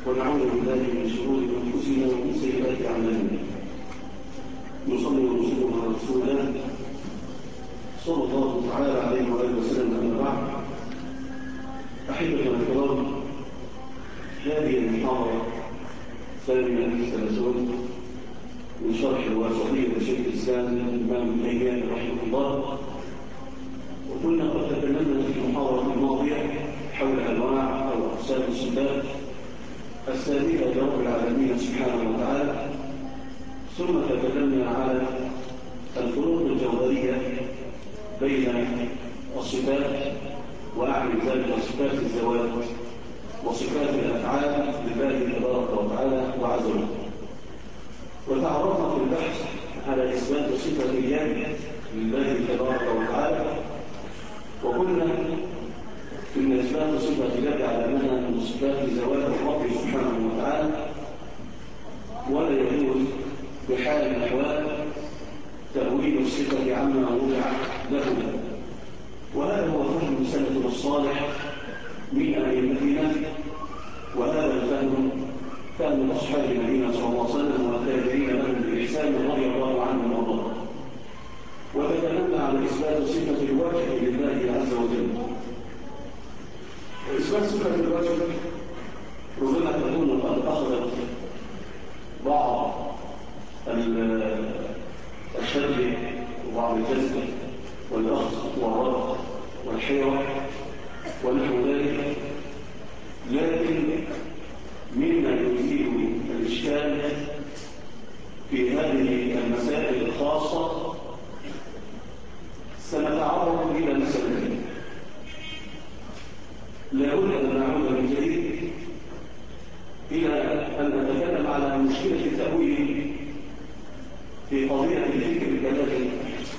ونعوذ بالله من شرور انفسنا ومن سيئات اعمالنا. نصلي ونسلم على رسول الله صلى الله تعالى عليه واله وسلم. اما بعد، احبتنا الكرام، هذه المحاضره الثانيه الثلاثون من شرح الواسطيه لشيخ الاسلام الامام ابن تيميه رحمه الله. وكنا قد تكلمنا في المحاضره الماضيه حول انواع او اقسام الصفات السابقه لرب العالمين سبحانه وتعالى، ثم تكلمنا على الفروق الجوهريه بين الصفات، واعني ذلك صفات الذوات وصفات الافعال لله تبارك وتعالى وعز وجل. وتعرضنا في البحث على اثبات صفه اليد لله تبارك وتعالى، وقلنا ان اثبات صفه اليد على انها من صفات ذوات الرب سبحانه وتعالى، ولا يجوز بحال الاحوال تأويل الصفة عما وضع له. وهذا هو فهم سلفنا الصالح من أئمتنا، وهذا الفهم فهم أصحاب النبي صلى الله عليه وسلم والتابعين لهم بإحسان رضي الله عنهم وارضاهم. وتكلمنا عن إثبات صفة الوجه لله عز وجل. وإثبات صفة الوجه ربما تكون قد أخذت بعض الشد وبعض الجذب والأخذ والربط والحيرة ونحو ذلك، لكن مما يزيل الإشكال في هذه المسائل الخاصة سنتعرض إلى مسألتين. لا بد أن نعود من جديد إلى أن نتكلم على مشكلة التأويل في قضية الفكر الكلامي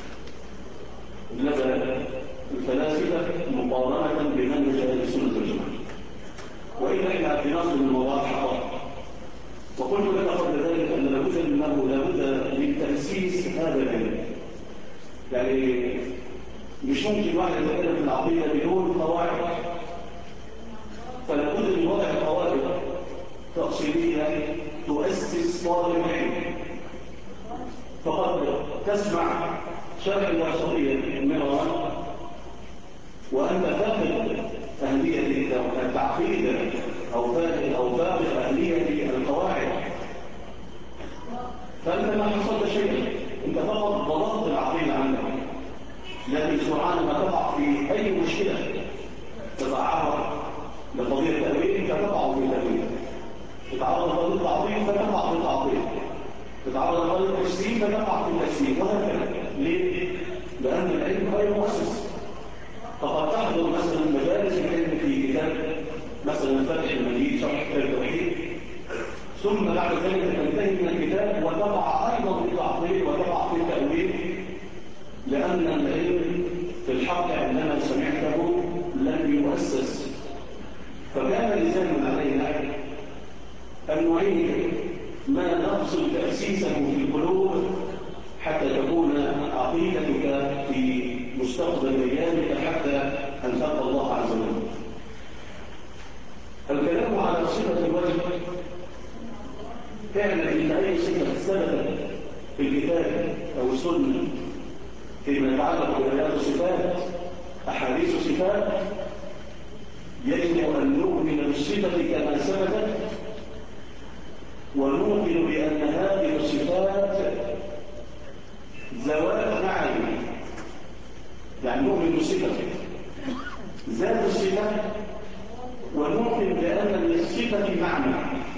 لدى الفلاسفة مقارنة بمنهج أهل السنة والجماعة، وإلا إحنا في نص الموضوع حقائق. وقلت لك قبل ذلك أن لابد من تأسيس هذا العلم. يعني مش ممكن واحد يتكلم في العقيدة بدون قواعد، فلابد من وضع قواعد تأصيلية تؤسس طالب العلم. فقد تسمع شرح الواسطية مرارا وأنت فاقد أهلية التعقيد أو فاقد أهلية القواعد، فأنت ما حصلت شيئا، أنت فقط ضبطت العقيدة عندك. لكن سبحان ما تقع في أي مشكلة تتعرض لقضية التأويل فتقع في التأويل، تتعرض لقضية التعطيل فتقع في التعطيل، تتعرض لقضية التجسيم فتقع في التجسيم، وهكذا. ليه؟ لأن العلم غير مؤسس. فقد تحضر مثلا مجالس العلم في كتاب مثلا فتح المجيد شرح كتاب التوحيد، ثم بعد ذلك تنتهي من الكتاب وتقع أيضا في التعطيل وتقع في التأويل، لأن العلم في الحق عندما سمعته لم يؤسس. فكان لزاما علينا أن نعيد ما نقصد تأسيسه في القلوب حتى تكون عقيدتك في مستقبل أيامك حتى أن تلقى الله عز وجل. الكلام على صفة الوجه، اعلم أن أي صفة ثبتت في الكتاب أو السنة فيما يتعلق بآيات الصفات أحاديث الصفات، يجب أن نؤمن بالصفة كما ثبتت، ونؤمن بأن هذه الصفات ذوات معاني. يعني نؤمن بصفة ذات الصفة، ونؤمن بأن للصفة معنى،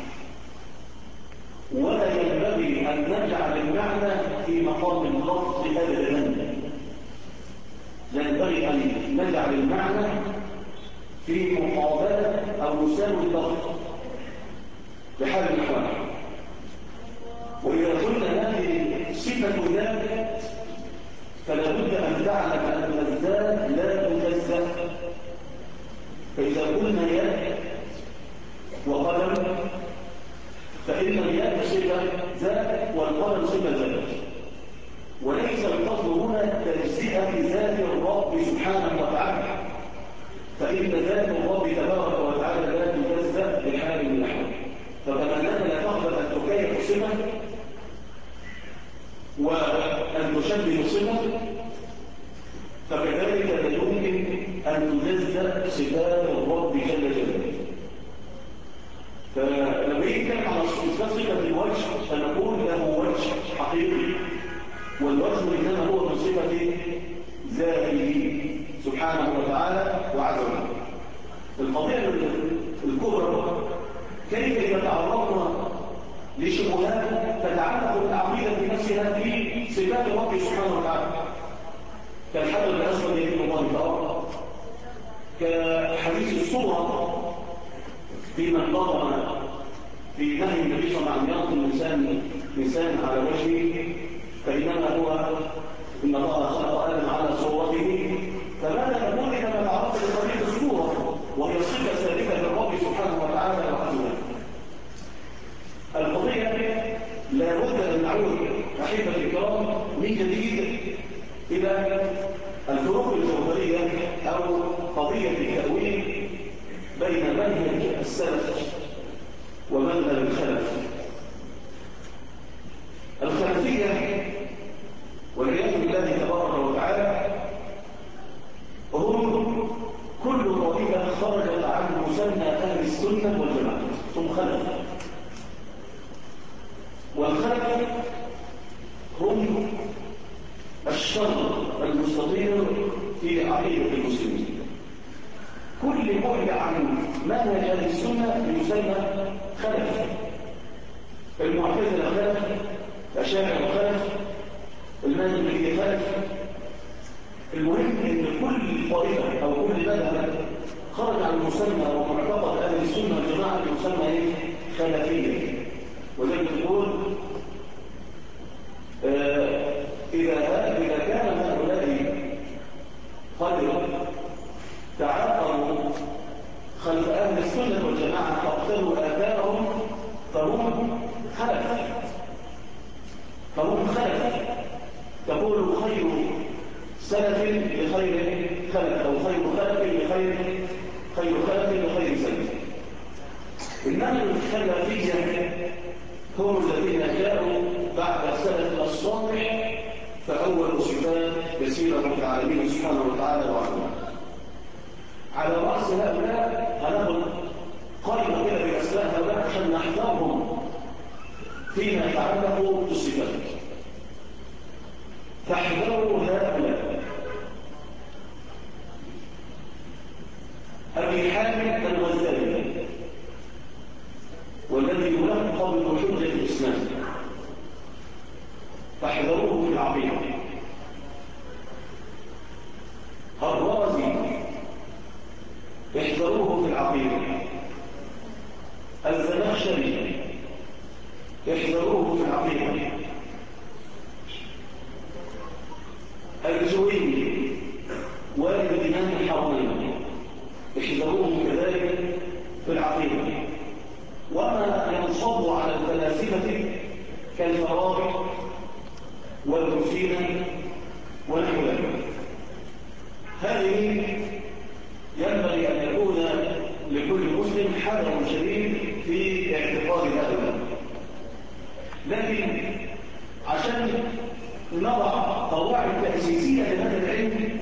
ولا ينبغي أن نجعل المعنى في مقام اللفظ أبدا. لا ينبغي أن نجعل المعنى في مقابلة أو مساوي اللفظ بحال الأحوال. وإذا قلنا هذه صفة ذات فلا بد أن تعلم أن الذات لا تجزأ. فإذا قلنا يد وقلم فإن اليد صفة ذات والقلم صفة ذات، وليس القصد هنا تجزئة ذات الرب سبحانه وتعالى، فإن ذات الرب تبارك وتعالى لا تجزأ بحال من الأحوال. تشبه صفة فكذلك لا يمكن أن تجزأ صفات الرب جل جلاله. فلما يتكلم على إثبات صفة الوجه فنقول له وجه حقيقي، والوجه إنما هو من صفة ذاته سبحانه وتعالى وعز وجل. القضية الكبرى كيف إذا تعرضنا لشبهات تتعلق بالعقيدة نفسها في صفات الرب سبحانه وتعالى، كالحجر الأسود يمين الله تعالى، كحديث الصورة في من ضرب في نهي النبي صلى الله عليه وسلم عن ينقل الإنسان على وجهه فإنما هو إن الله خلق آدم على صورته. فماذا نقول إذا تعرضت لقضية الصورة وهي صفة ثابتة للرب سبحانه وتعالى وعز وجل؟ القضية لا بد أن نعود أحبة الكرام من جديد إلى الفروق الجوهرية أو قضية التأويل بين منهج السلف ومنهج الخلف. الخلفية والعياذ بالله تبارك وتعالى هم كل طائفة خرجت عن مسمى أهل السنة والجماعة، هم خلف. والخلف هم الشر المستطير في عقيدة المسلمين. كل بعد عن منهج أهل السنة يسمى خلف. المعتزلة خلف، الأشاعرة خلف، الماتريدية خلف. المهم ان كل طائفة او كل مذهب خرج عن المسمى ومعتقد اهل السنة والجماعة يسمى ايه؟ خلفية. ولذلك تقول إذا كان هؤلاء قد تعاقبوا خلف أهل السنة والجماعة فاقتلوا آثارهم فهم خلف. تقول خير سلف لخير خلف، أو خير خلف لخير خلف لخير سلف. إنما الخلفية هم الذين جاءوا بعد السلف الصالح فأول صفات كثيرة من العالمين سبحانه وتعالى وعلا. على رأس هؤلاء هناخد قائمة كده بأسماء هؤلاء عشان نحذرهم فيما يتعلق بالصفات. فاحذروا هؤلاء: أبي حامد الغزالي والذي يلقب بحجة الإسلام، فاحذروه في العقيدة. الرازي احذروه في العقيدة. الزمخشري احذروه في العقيدة. الجويني والد الإمام الحرمين احذروه كذلك في العقيدة. وما ينصب على الفلاسفة كالفارابي والرشيدة ونحو ذلك. هذه ينبغي أن يكون لكل مسلم حذر شديد في اعتقاد هؤلاء. لكن عشان نضع قواعد تأسيسية لهذا العلم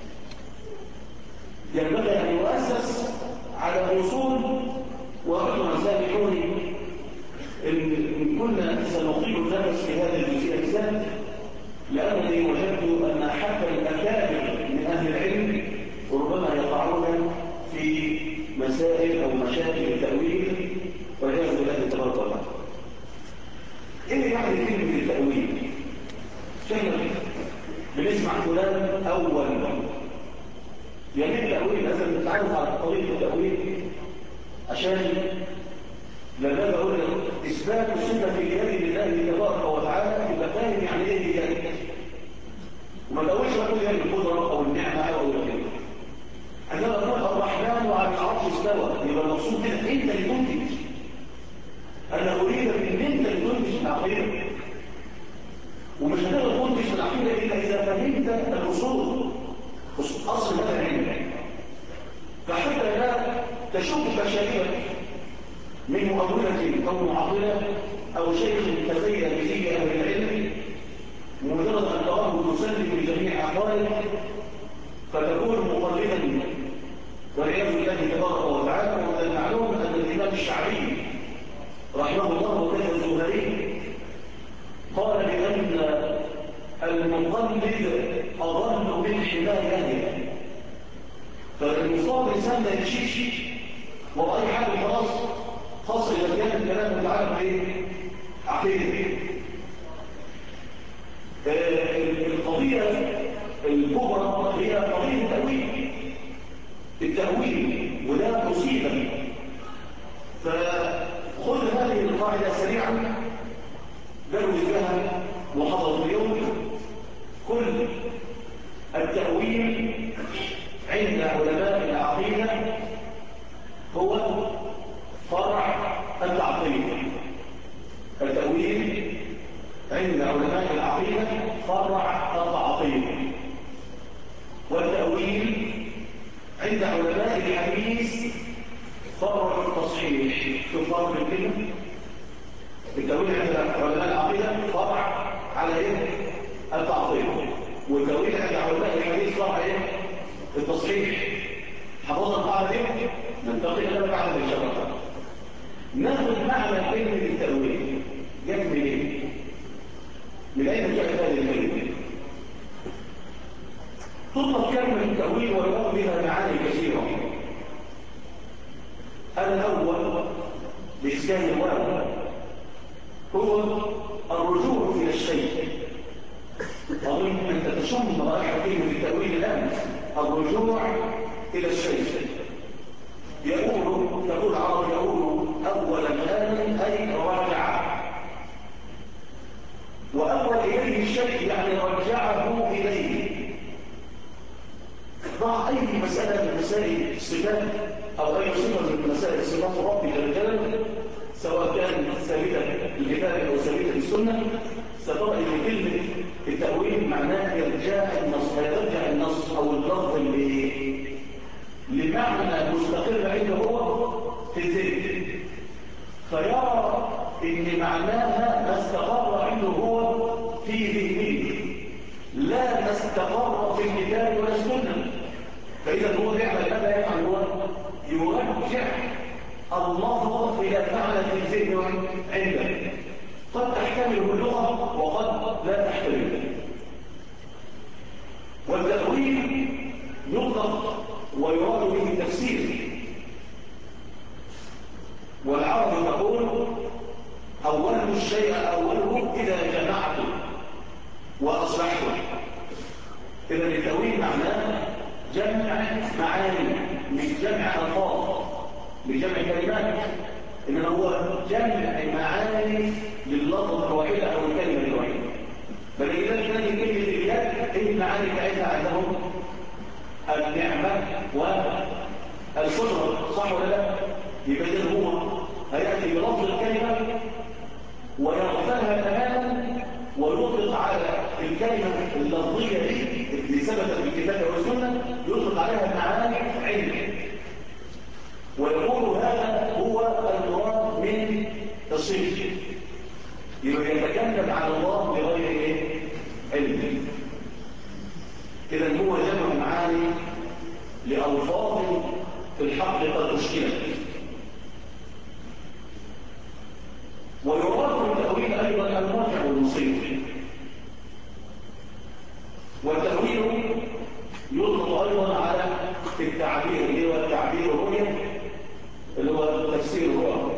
ينبغي أن يؤسس على أصول. وأيضا سامحوني إن كنا سنطيل النفس في هذه الجزئية بالذات، لأنني وجدت أن حتى الأكابر من أهل العلم ربما يقعون في مسائل أو مشاكل التأويل والعياذ بالله تبارك وتعالى. إيه يعني كلمة التأويل؟ كلمة بنسمع فلان أول يعني التأويل لازم نتعرف على طريقة التأويل عشان لما بقول إثبات الصفة في اليد لله تبارك وتعالى يبقى فاهم يعني إيه اليد. وما تقولش بقول يد القدرة أو النعمة أو الكلمة. عندما أقول الرحمن على العرش استوى يبقى المقصود كده أنت اللي تنتج. أنا أريد أن أنت اللي تنتج العقيدة. ومش هتقدر تنتج العقيدة إلا إذا فهمت الأصول أصل هذا العلم. فحتى لا تشك شيئا من مؤولة أو معضلة أو شيء تزين به أهل العلم مجرد أن تراه تسلم بجميع أقواله فتكون مقلدا والعياذ بالله تبارك وتعالى. ومن المعلوم أن الإمام الشعبي رحمه الله وكذا الزهري قال بأن المقلد أضل من حمايته. فالمصاب الإنسان لا يشيش وأي حاجة خلاص خاصة إذا كان الكلام متعلق بإيه؟ عقيدة. القضية الكبرى هي قضية التأويل وده مصيبة. فخذ هذه القاعدة سريعا نروي لها محاضرة اليوم. كل التأويل عند علماء العقيدة هو فرع التعطيل. التأويل عند علماء العقيدة فرع التعطيل، والتأويل عند علماء الحديث فرع التصحيح. شوف فرق الكلمة. التأويل عند علماء العقيدة فرع على ايه؟ التعطيل. والتأويل عند علماء الحديث فرع ايه؟ التصحيح. حفظنا القاعدة دي؟ ننتقل لها بعد ان شاء الله. ناخذ معنى كلمة التأويل جت منين؟ من اين جاءت هذه الكلمة؟ تطلق كلمة التأويل ويراد بها معاني كثيرة. الأول بإسكان الواو هو الرجوع إلى الشيء. أظن أن تشم رائحة كلمة التأويل الآن. الرجوع إلى الشيء يقول العرب يقول أول الآن أي رجع، وأول إليه الشيء يعني رجعه إليه. ضع أي مسألة من مسائل الصفات أو أي صفة من مسائل صفات ربك جل جلاله، سواء كانت ثابتة بالكتاب أو ثابتة بالسنة، سترى أن كلمة التأويل معناه يرجع النص أو اللفظ لمعنى مستقر عنده هو في الذهن، فيرى أن معناها ما استقر عنده هو في ذهنه لا ما استقر في الكتاب ولا السنة. فإذا هو بيعمل ماذا يفعل؟ هو يرجع اللفظ إلى معنى في الذهن عنده، قد تحتمله اللغة وقد لا تحتمله. والتأويل يطلق ويراد به التفسير. والعرب تقول أوله الشيء أوله إذا جمعته وأصلحته. إذا التأويل معناه جمع معاني، مش جمع ألفاظ، مش جمع كلمات، إنما هو جمع معاني لللفظ الواحدة أو الكلمة الواحدة. فلذلك كان كلمة اليد إيه المعاني بتاعتها عندهم؟ النعمة والقدرة، صح ولا لا؟ يبقى إذا هو هيأتي بلفظ الكلمة ويغفلها تماما ويطلق على الكلمة اللفظية دي اللي ثبتت بالكتاب والسنة، يطلق عليها المعاني علم، ويقول هذا هو المراد من الصفة. يبقى يتكلم عن الله بغير ايه؟ علم. إذا هو جمع معاني لألفاظ في الحق قد أشكلت. ويراد بالتأويل أيضا المرجع والمصير. والتأويل يطلق أيضا على التعبير اللي هو التعبير الرؤية اللي هو تفسير الرؤية.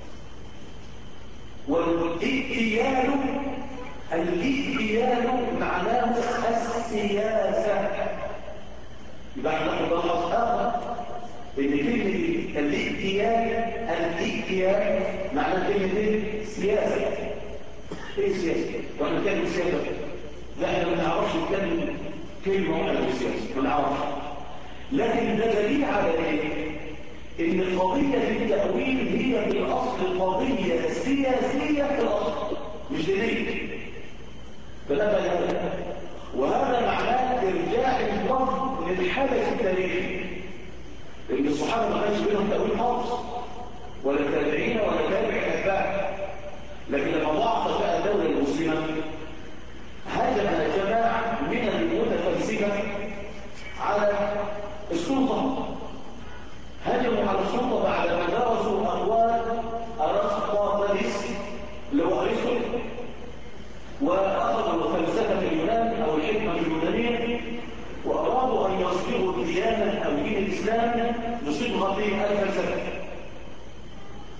الإتيان معناه السياسة. يبقى احنا ناخد آخر إن كلمة الإتيان معناه كلمة سياسة. إيه سياسة؟ وإحنا نتكلم سياسة؟ لا، احنا ما نعرفش نتكلم كلمة واحدة بالسياسة، ما نعرفش. لكن ده دليل على إيه؟ إن قضية التأويل هي في الأصل قضية سياسية في الأصل، مش دينية. فلا بد، وهذا معناه إرجاع اللفظ للحدث التاريخي. لأن الصحابة ما كانش بينهم تأويل خالص، ولا التابعين ولا تابع الأتباع. لكن لما ضعفت بقى الدولة المسلمة، هل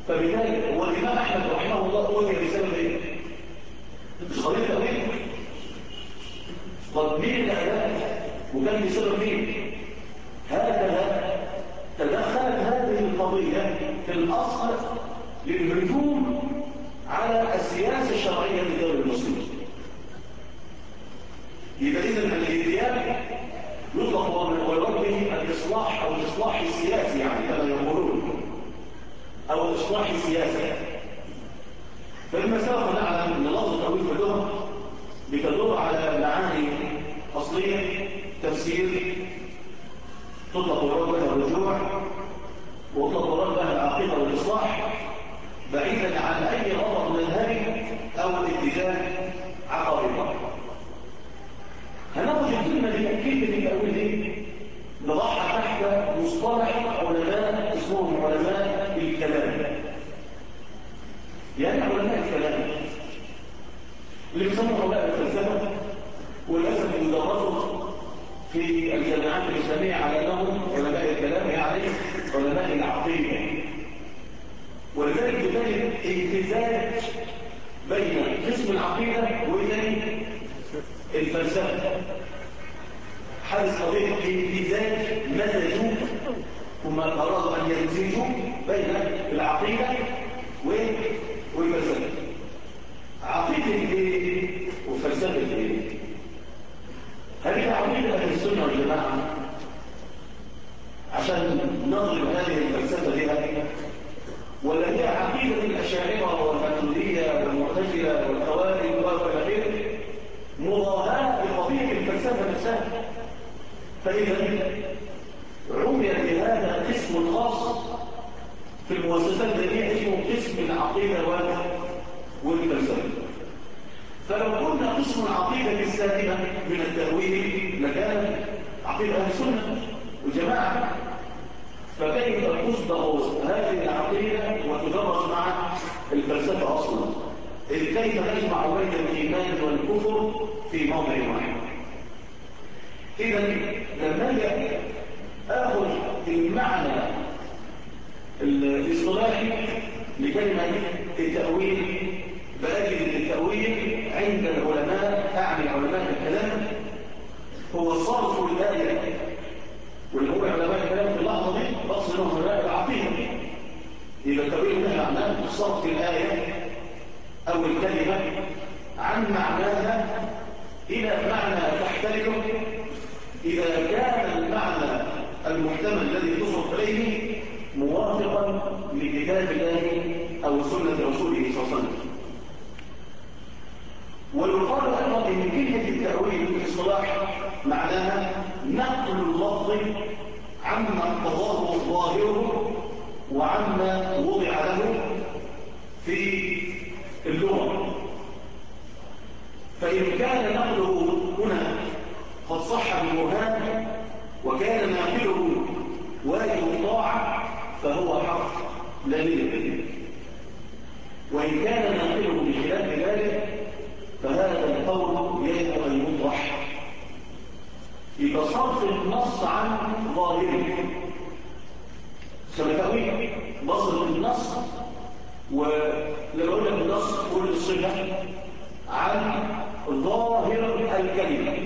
فبالتالي هو الإمام أحمد رحمه الله قوي بسبب إيه؟ مش قضية تأويل. طب مين اللي أداه؟ وكان بسبب مين؟ هكذا تدخلت هذه القضية في الأصل للهجوم على السياسة الشرعية لدولة المسلمين. يبقى إذن الاتيان يطلق ويراد به الإصلاح أو الإصلاح السياسي، يعني كما يقولون، أو إصلاح السياسة. فلما سبق نعلم أن لفظ التأويل في اللغة بتدور على معاني أصلية، تفسير، تطلق ويراد بها الرجوع، وتطلق ويراد بها العقيدة والإصلاح، بعيدا عن أي غرض مذهبي أو اتجاه عقائدي. هناخد الكلمة دي، كلمة التأويل دي نضعها تحت مصطلح علماء اسمهم علماء الكلام. يعني علماء الكلام اللي بيسموا علماء الفلسفة، وللأسف يدرسوا في الجامعات الإسلامية على أنهم علماء الكلام، يعني علماء العقيدة. ولذلك تجد امتزاج بين قسم العقيدة وبين الفلسفة. حدث قضية امتزاج مزجوا، ثم أرادوا أن يمزجوا بين العقيدة والفلسفة. عقيدة ايه وفلسفة ايه؟ هذه عقيدة أهل السنة والجماعة عشان نضرب هذه الفلسفة بها، ولا هي عقيدة الأشاعرة والماتريدية والمعتزلة والخوارج والآخر مضاهاة لقضية الفلسفة نفسها؟ فإذا عمل بهذا قسم خاص في المؤسسات الدينية اسمه قسم العقيدة والفلسفة. فلو قلنا قسم العقيدة السالمة من التأويل لكانت عقيدة أهل السنة والجماعة. فكيف تصدق هذه العقيدة وتدرس مع الفلسفة أصلا؟ كيف نجمع بين الإيمان والكفر في موضع واحد؟ إذا لما أجي آخذ المعنى الاصطلاحي لكلمة التأويل، بأجد التأويل عند العلماء، أعني علماء الكلام، هو صرف الآية. واللي هو علماء الكلام في اللحظة دي بقصد لهم علماء العقيدة. إذا التأويل ده معناه صرف الآية أو الكلمة عن معناها إلى معنى تحتمله، إذا كان المعنى المحتمل الذي تصرف إليه موافقا لكتاب الله أو سنة رسوله صلى الله عليه وسلم. ويقال أيضا إن كلمة التأويل في الاصطلاح معناها نقل اللفظ عما اقتضاه ظاهره وعما وضع له في اللغة. فإن كان نقله هنا قد صح بالبرهان وكان ناقله واجب الطاعة فهو حق لا للكذب، وإن كان ناقله بخلاف ذلك فهذا القول يجب أن يطرح. يبقى صرف النص عن ظاهره سمتاوي بصر النص، ولما أقول لك النص قول الصفة عن ظاهر الكلمة.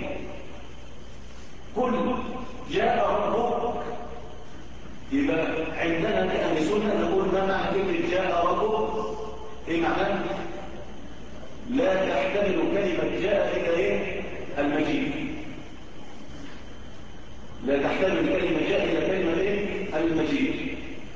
كل جاء ربك، يبقى عندنا كأهل السنة نقول ما معنى كلمة جاء ربك؟ ايه معناه؟ لا تحتمل كلمة جاء إلى ايه؟ المجيء. لا تحتمل كلمة جاء إلى كلمة ايه؟ المجيء.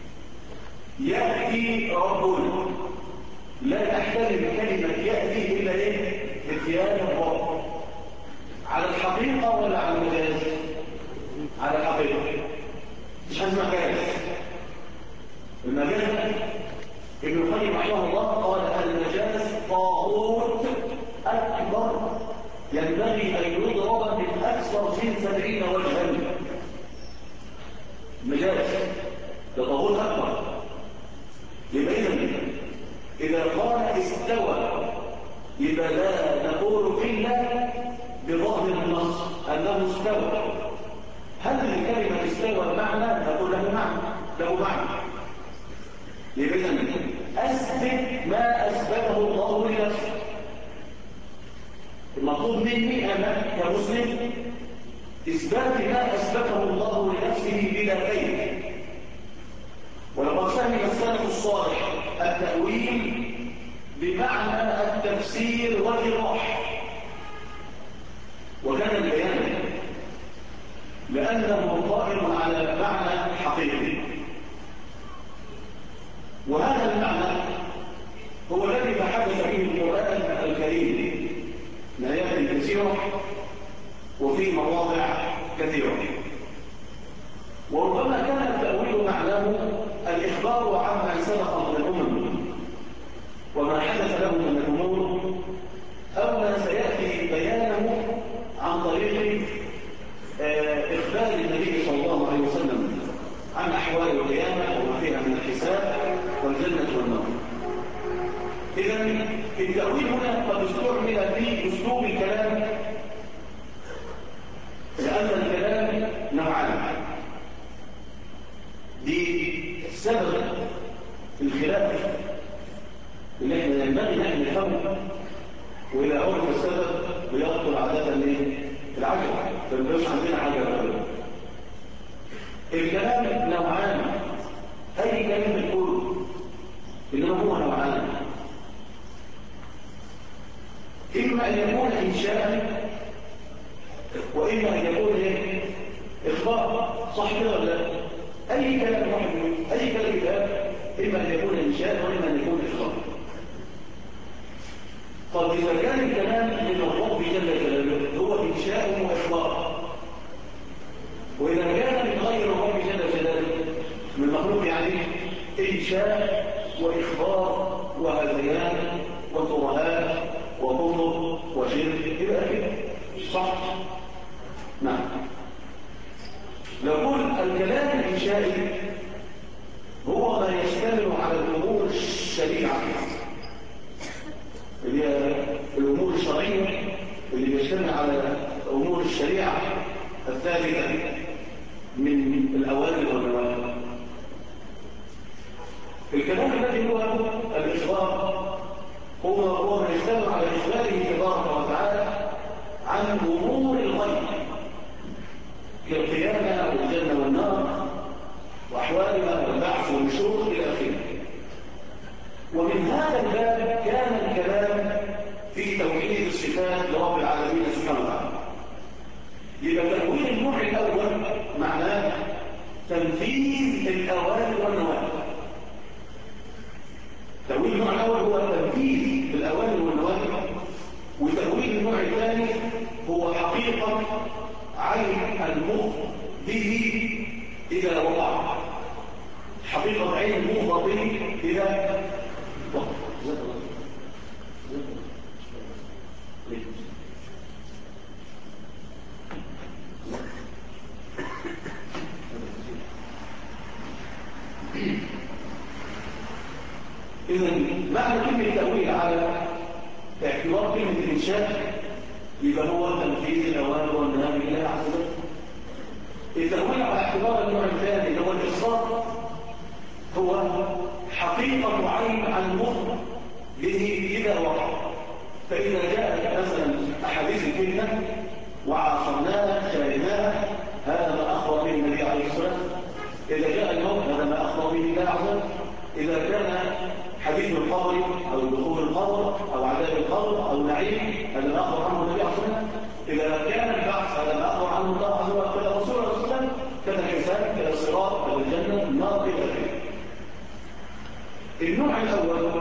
يأتي ربنا، لا تحتمل كلمة يأتي إلا ايه؟ اتيان الرب. على الحقيقة ولا على المجاز؟ على الحقيقة. مش حاجة مجاز. المجاز ابن القيم رحمه الله قال المجاز طاغوت أكبر ينبغي أن يضرب من أكثر من 70 وجها. المجاز ده طاغوت أكبر. يبقى إذا قال استوى يبقى لا نقول إلا بظاهر النص أنه استوى. هل الكلمة استوى معنى؟ نقول له معنى، له معنى. يبقى أثبت ما أثبته الله لنفسه. المطلوب مني أنا كمسلم إثبات ما أثبته الله لنفسه بلا كيف. ولقد فهم السلف الصالح التأويل بمعنى التفسير والإيضاح، وكان البيان لأنه قائم على معنى حقيقي، وهذا المعنى هو الذي تحدث به القرآن الكريم من آيات كثيرة وفي مواضع كثيرة. وربما كان التأويل معناه الإخبار عما سبق من الأمم وما حدث له من الأمور، أو ما سيأتي بيانه عن طريق إخبار النبي صلى الله عليه وسلم عن أحوال القيامة وما فيها من الحساب والجنة والنار. إذن التأويل هنا قد استعمل في أسلوب الكلام، لأن الكلام نوعان. دي سبب الخلاف اللي احنا ينبغي نحن نفهمه، وإذا عرف السبب بيبطل عادة العجب، فمبقاش عندنا عجب أبدا. الكلام نوعان، أي كلام نقوله إنما هو نوعان، إما أن يكون إنشاء وإما أن يكون إخبار. صح كده ولا لا؟ أي كلام واحد أي كلام يتقال إما أن يكون إنشاء وإما أن يكون إخبار. طب إذا كان الكلام من الرب جل جلاله هو إنشاء وإخبار، وإذا كان من غير الرب جل جلاله من مخلوق يعني إنشاء وإخبار وهذيان وترهات وكفر وشرك، يبقى كده صح؟ نعم. نقول الكلام الإنشائي هو ما يشتمل على الأمور الشريعة، اللي هي الأمور الشرعية اللي بيشتمل على أمور الشريعة الثابتة من الأوامر والنواهي. الكلام الذي هو الإخبار هو ما يشتمل على إخباره تبارك وتعالى عن أمور الغيب كالقيامة والجنة والنار وأحوالها والبعث والنشور إلى آخره. ومن هذا الباب كان الكلام في توحيد الصفات لرب العالمين سبحانه وتعالى. يبقى تأويل النوع الأول معناه تنفيذ الأوامر والنواهي. تأويل النوع الأول هو تنفيذ الأوامر والنواهي، وتأويل النوع الثاني هو حقيقة عين المخ به إذا وقع، حقيقة عين المخ به إذا وقع. إذن معنى كلمة تأويل على اعتبار كلمة الإنشاء يبقى هو تنفيذ الأوامر والنواهي لله عز وجل. التأويل على اعتبار النوع الثاني اللي هو الإخبار هو حقيقة عين عن المخ به إذا وقع. فإذا جاءت مثلا أحاديث الفتنة وعاصرناها شاهدناها، هذا ما أخبر به النبي عليه الصلاة والسلام. إذا جاء الموت هذا ما أخبر به الله عز وجل. إذا كان حديث القبر أو دخول القبر أو عذاب القبر أو نعيم هذا ما أخبر عنه النبي عليه الصلاة والسلام. إذا كان البعث هذا ما أخبر عنه الله عز وجل كذا رسول الله صلى الله عليه وسلم، كذا الحساب كذا الصراط كذا الجنة النار إلى آخره. النوع الأول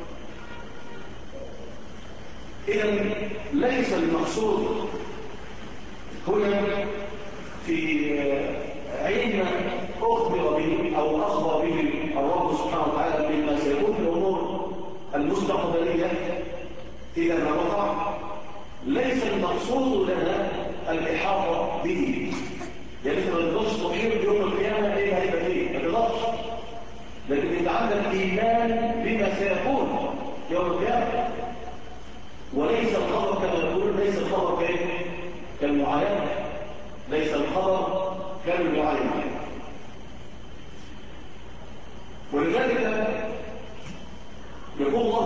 إذا ليس المقصود هنا في علم أخبر به أو أخبر به الرب سبحانه وتعالى بما سيكون في الأمور المستقبلية إذا ما وقع. ليس المقصود لنا الإحاطة به، يعني ما تقدرش تحيط يوم القيامة إيه هيبقى فيه، ما تقدرش، لكن أنت عندك إيمان بما سيكون يوم القيامة. وليس الخبر كما يقول، ليس الخبر كالمعاينة، ليس الخبر كالمعاينة. ولذلك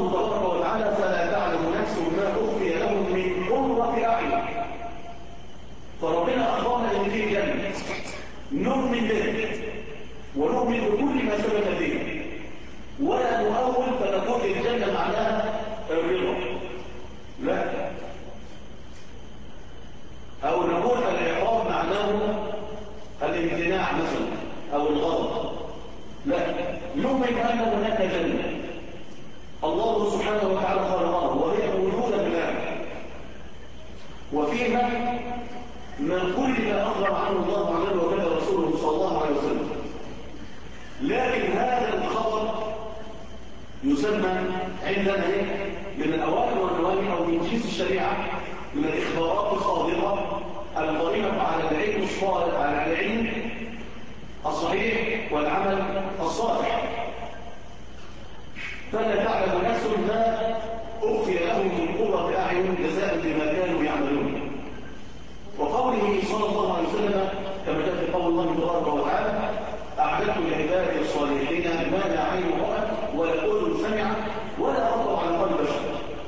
الله تبارك وتعالى فلا تعلم نفس ما أخفي لهم من قرة أعين. فربنا أخبرنا أن في جنة نؤمن به ونؤمن بكل ما ثبت به، ولا نؤول فنقول الجنة معناها الرضا، لا، أو نقول الإحرام معناه الامتناع مثلا أو الغضب، لا، نؤمن أن هناك جنة الله سبحانه وتعالى خلقها وهي موجودة بالله، وفيها من كل ما أخبر عنه الله عنه وكذا رسوله صلى الله عليه وسلم. لكن هذا الخبر يسمى عندنا من الأوامر والنواهي أو من جنس الشريعة، من الإخبارات الصادقة القائمة على العلم الصالح، على العلم الصحيح والعمل الصالح. فلا تعلم نفس ما أخفي لهم من قرة أعين جزاء بما كانوا يعملون. وقوله صلى الله عليه وسلم كما جاء في قول الله تبارك وتعالى: أعددت لعبادي الصالحين ما لا عين رأت ولا أذن سمعت ولا خطر على قلب بشر.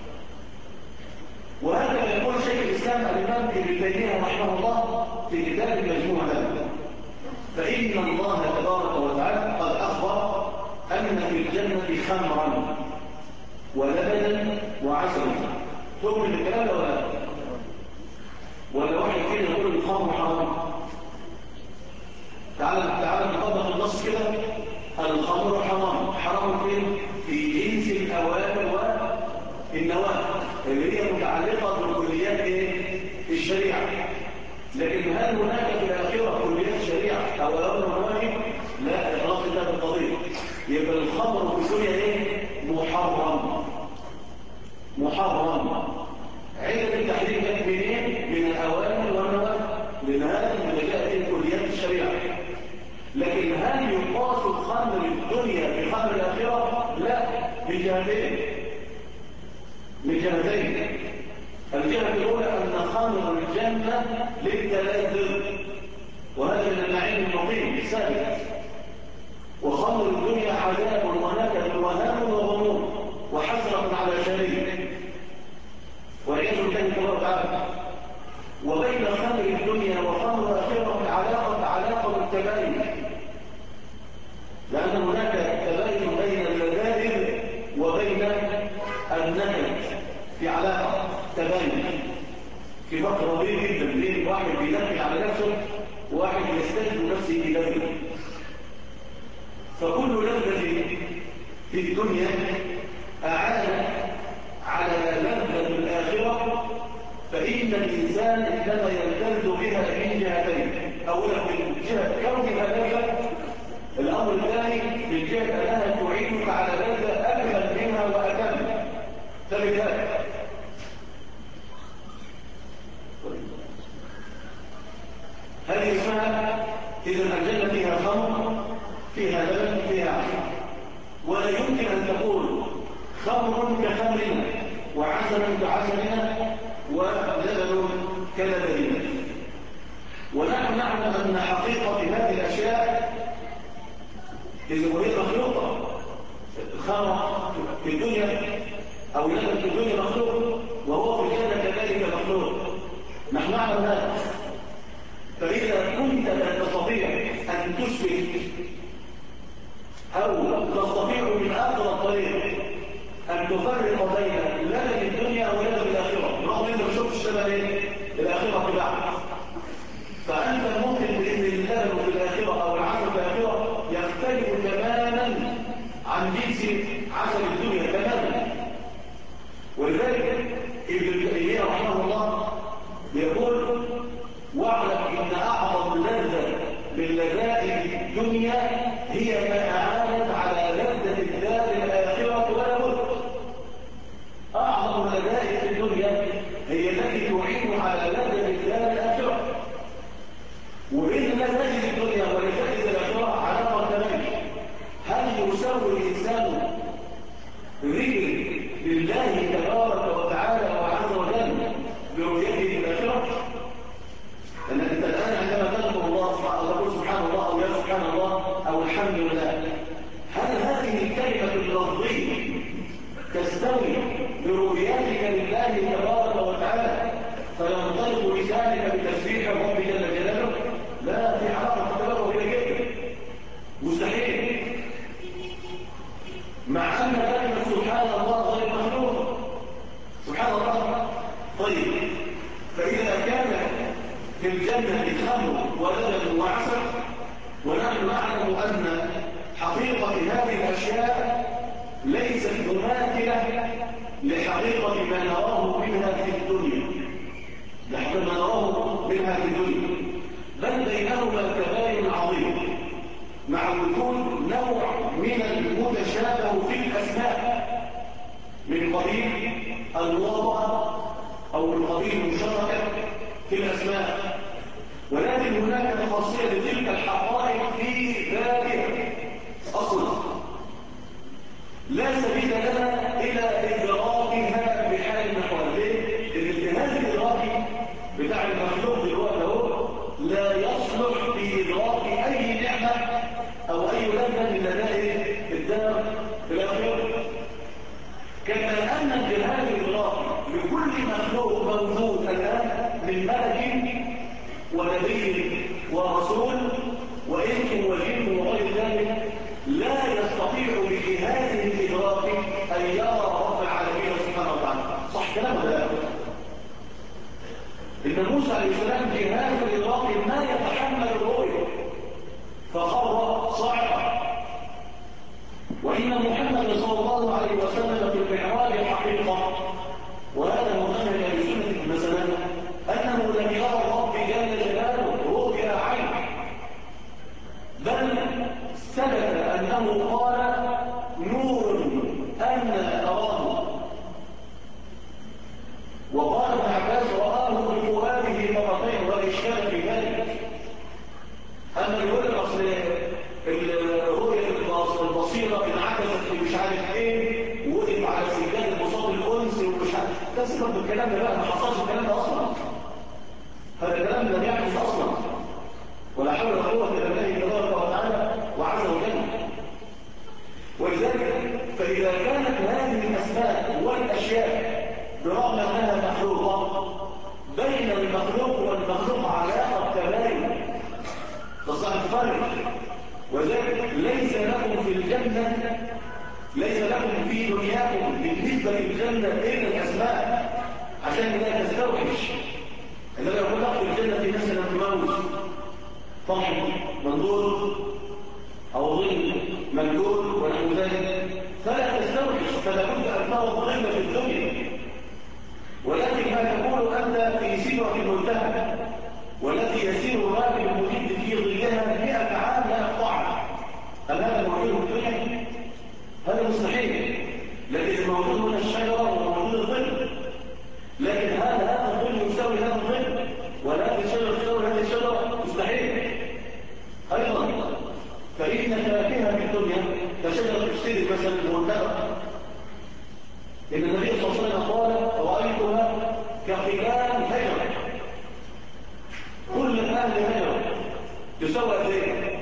وهكذا يقول شيخ الإسلام الإمام ابن تيمية رحمه الله في كتاب المجموع له: فإن الله تبارك وتعالى قد أخبر أن في الجنة خمرا ولبنا وعسلا. تؤمن بالكلام ولا واحد فينا يقول الخمر حرام؟ تعال نطبق النص كده: الخمر حرام. حرام فين؟ في جنس الأوامر والنواهي اللي هي متعلقة بكليات الشريعة. لكن هل هناك في الآخرة كليات الشريعة أو أوامر ونواهي؟ لا، إخلاص الله بالقضية. يبقى الخمر في الدنيا محرم. علة التحريم كانت منين؟ من الأوامر والنواهي، لأن هذا من جاء كليات الشريعة. لكن هل يقاس خمر الدنيا بخمر الآخرة؟ لا، من جهتين. الجهة الأولى أن خمر الجنة للتلذذ، وهذا من النعيم المقيم الثابت، وخمر الدنيا عذاب ونكد وهام وغموم وحسرة على شريك والعياذ بالله تبارك وتعالى. وبين خمر الدنيا وخمر الآخرة علاقة التباين، لأن هناك تباين بين اللذائذ وبين النكد، في علاقة تباين، في فرق رهيب جدا بين واحد بينكد على نفسه وواحد يستجد نفسه بلذة. فكل لذة في الدنيا أعانت على لذة الآخرة، فإن الإنسان إنما يلتذ بها من جهتين: أولا من جهة كونها لذة، الأمر الثاني من جهة أنها تعينك على لذة أكمل منها وأتم. فبذلك هذه اسمها إذا الجنة فيها خمر، فيها لبن، فيها عسل. ولا يمكن أن تقول خمر كخمرنا وعسل كعسلنا ولبن كلبننا. ونحن نعلم أن حقيقة هذه الأشياء إذا وهي مخلوقة. الخمر في الدنيا أو لبن في الدنيا مخلوق، وهو في الجنة كذلك مخلوق، نحن نعلم هذا. فإذا كنت لا تستطيع أن تثبت أو تستطيع من آخر الطريق أن تفرق بين لبن الدنيا ولبن الآخرة، رغم أنت ما شفتش لبن الآخرة ببعض، فأنت ممكن بأن اللبن في الآخرة أو العسل في الآخرة يختلف تماما عن جنس عسل الدنيا تماما. ولذلك ابن تيمية رحمه الله يقول: واعلم إن أعظم لذة من لذائذ الدنيا هي ما أعانت على لذة الدار الآخرة ولا بد. أعظم لذائذ الدنيا هي التي تعين على لذة الدار الآخرة. وبين لذائذ الدنيا ولذائذ الآخرة علاقة تمام. هل يساوي الإنسان رجل لله تبارك وتعالى وعز وجل برؤيته الآخرة؟ لأن أنت الآن عندما تذكر الله تقول سبحان الله أو يا سبحان الله أو الحمد لله، هل هذه الكلمة اللفظية تستوي برؤيتك لله تبارك وتعالى فينطلق لسانك بتسبيح الرب جل جلاله؟ لا، في علاقة تبارك جدا مستحيل، مع أن كلمة سبحان الله غير مخلوق. سبحان الله. طيب، فإذا كان في الجنة خمر ولبن وعسل، ونحن نعلم أن حقيقة هذه الأشياء ليست مماثلة لحقيقة ما نراه منها في الدنيا، لحقيقة ما نراه منها في الدنيا، بل بينهما تباين عظيم، مع وجود نوع من المتشابه في الأسماء من قبيل المواضعة أو من قبيل المشتركة في الأسماء، ولكن هناك خاصية لتلك الحقائق في ذاتها أصلا لا سبيل لنا إلى إدراكها بحال نحو ليه؟ الجهاز الإدراكي بتاع المخلوق دلوقتي اهو لا يصلح في إدراك أي نعمة أو أي لذة من لذائذ الدار في الآخرة، كما أن الجهاز الإدراكي لكل مخلوق موجود الآن من ملك ونبي ورسول وإنس وجن وغير ذلك لا يستطيع بجهازه الإدراكي أن يرى رب العالمين سبحانه وتعالى. صح كلامه ده؟ إن موسى عليه السلام جهاز الإدراكي ما يتحمل الرؤية فخر صعقا، وإن محمد صلى الله عليه وسلم في المعراج الحقيقة، وهذا منهج لسنة مثلا، أنه لم يرى الرب جل جلاله رؤيا عين، بل ثبت أنه قال نور أنا أراه، وقال ابن عباس رآه بفؤاده مرتين ولا إشكال في ذلك. أما يقول الأصل الرؤية البصيرة انعكست مش عارف ايه ووقف على سجاد بساط الأنس ومش عارف، ده سبب الكلام ده بقى، ما حصلش الكلام ده أصلا، هذا الكلام لم يحدث أصلا، ولا حول ولا قوة إلا بالله تبارك وتعالى وعز وجل. ولذلك فإذا كانت هذه الأسماء والأشياء برغم أنها مخلوقة، بين المخلوق والمخلوق علاقة تباين تصح الفرق، وذلك ليس لكم في الجنة، ليس لكم في دنياكم بالنسبة للجنة إلا الأسماء عشان لا تستوحش. إنما يقول لك في الجنة مثلا موز طحن منظور أو ظل ممدود ونحو ذلك، فلا تستوحش، فلا بد أن ترى الظل في الدنيا، ولكن ما تقول أنت في سدرة المنتهى والتي يسير الراكب المجد في ظلها 100 عام لا يقطعها، هل هذا موجود في الدنيا؟ هذا مستحيل. لكن الموجود هنا الشجرة وموجود الظل، لكن هذا الظل يساوي هذا الظل، ولكن الشجرة تساوي هذه الشجرة مستحيل أيضا. فإن فاكهة في الدنيا كشجرة السدر مثلا المنتهى، إن النبي صلى الله عليه وسلم قال رأيتها كخلال هجرة، كل أهل هجرة تساوي قد ايه؟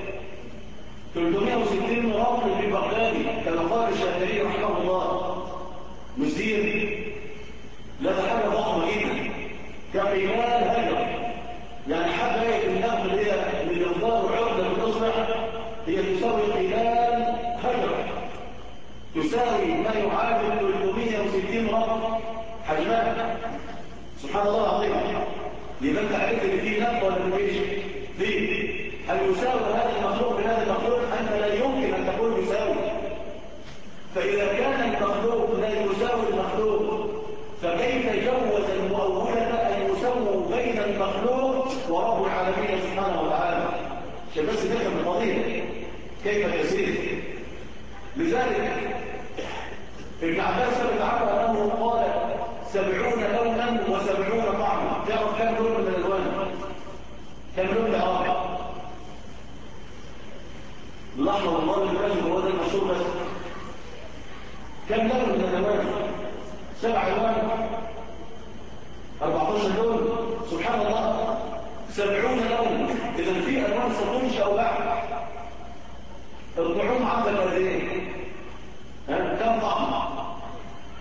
360 رطل في بغداد، كما قال الشافعي رحمه الله، مسير لا حاجة ضخمة جدا كخلال هجرة، يعني حباية النخل اللي هي بمقدار عقدة الأصبع هي تساوي خلال هجرة، تساوي ما يعادل 360 رطل حجمها. سبحان الله العظيم. لمن انت عرفت ان فيه نقل ولا مفيش؟ ليه؟ هل يساوي هذا المخلوق بهذا المخلوق؟ انت لا يمكن ان تقول يساوي. فاذا كان المخلوق لا يساوي المخلوق، فكيف جوز المؤولة ان يسووا بين المخلوق ورب العالمين سبحانه وتعالى؟ عشان بس نفهم القضيه كيف يسير. لذلك ابن عباس ثبت عنه انه قال 70 لونا و70 طعما. تعرف كم لون من الالوان؟ كم لون لعاب؟ الاحمر والابيض والازرق هو ده المشهور بس. كم لون من الالوان؟ 7 الوان، 14 لون. سبحان الله، 70 لون. اذا في الوان ستنشا بعد. الطعوم عندك قد ايه؟ كم طعم؟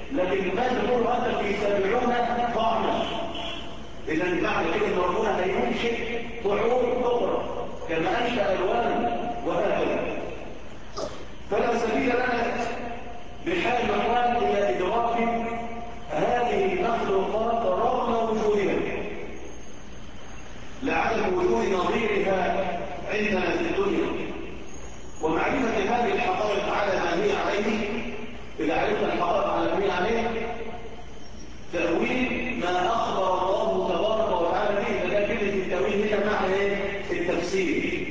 لكن ما تقول أنت في 70 طعما. إذا معنى كده أن ربنا هينشئ طعوم أخرى كما أنشأ ألوان وهكذا. فلا سبيل لنا بحال الأحوال إلى إدراك هذه المخلوقات رغم وجودها، لعدم وجود نظيرها عندنا في الدنيا، ومعرفة هذه الحقائق على ما هي عليه. إذا عرفت الحقائق على ما هي عليه تأويل ما أخبر الله تبارك وتعالى به، فكان كلمة التأويل هنا معنى التفسير،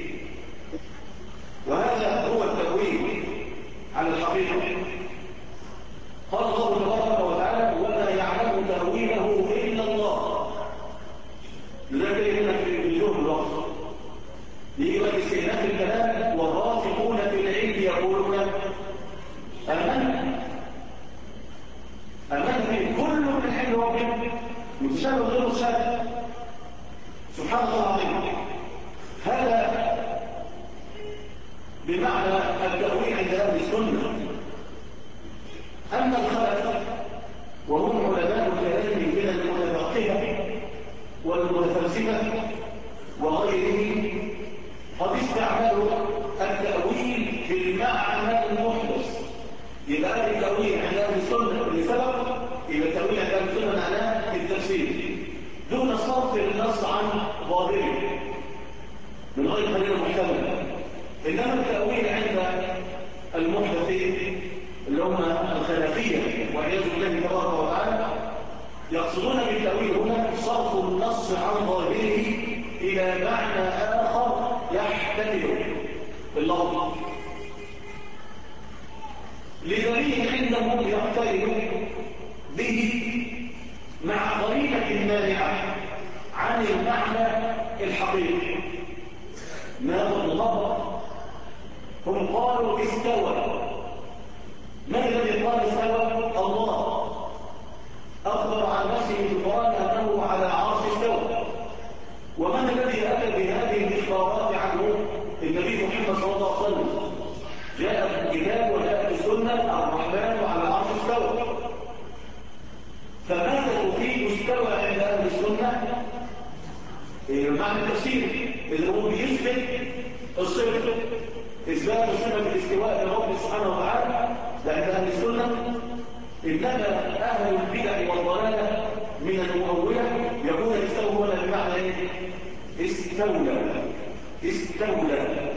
وهذا هو التأويل على الحقيقة. قال الله تبارك وتعالى وما يعلم تأويله إلا الله. لذلك هنا في وجوه الوقت لإيواء استئناف الكلام والراسخون في العلم يقولون آمنا به كل من عند ربنا متشابه غير متشابه. سبحان الله العظيم. هذا بمعنى التأويل عند أهل السنة. أما الخلف وهم علماء الكلام من المتفقهة والمتفلسفة وغيرهم قد استعملوا التأويل في المعنى المحدث. يبقى التأويل عند أهل السنة لسبب، يبقى التأويل عند أهل السنة معناه التفسير دون صرف النص عن ظاهره من غير قرينة محتملة. إنما التأويل عند المحدثين اللي هم الخلفية والعياذ بالله تبارك وتعالى يقصدون بالتأويل هنا صرف النص عن ظاهره إلى معنى آخر يحتمله اللفظ لدليل عندهم يقترن به مع قرينة مانعة عن المعنى الحقيقي. ما هو المطبق؟ هم قالوا استوى. من الذي قال استوى؟ الله أخبر عن نفسه في القرآن أنه على عرش استوى. ومن الذي أتى بهذه الإخبارات عنه؟ النبي محمد صلى الله عليه وسلم. جاء في الكتاب وجاء في السنة الرحمن على العرش استوى. فماذا تفيد استوى عند أهل السنة؟ معنى التفسير إذا هو بيثبت الصفة، إثبات صفة الاستواء لرب سبحانه وتعالى عند أهل السنة. إنما أهل البدع والضلالة من المؤولة يقول استوى هنا بمعنى إيه؟ استولى.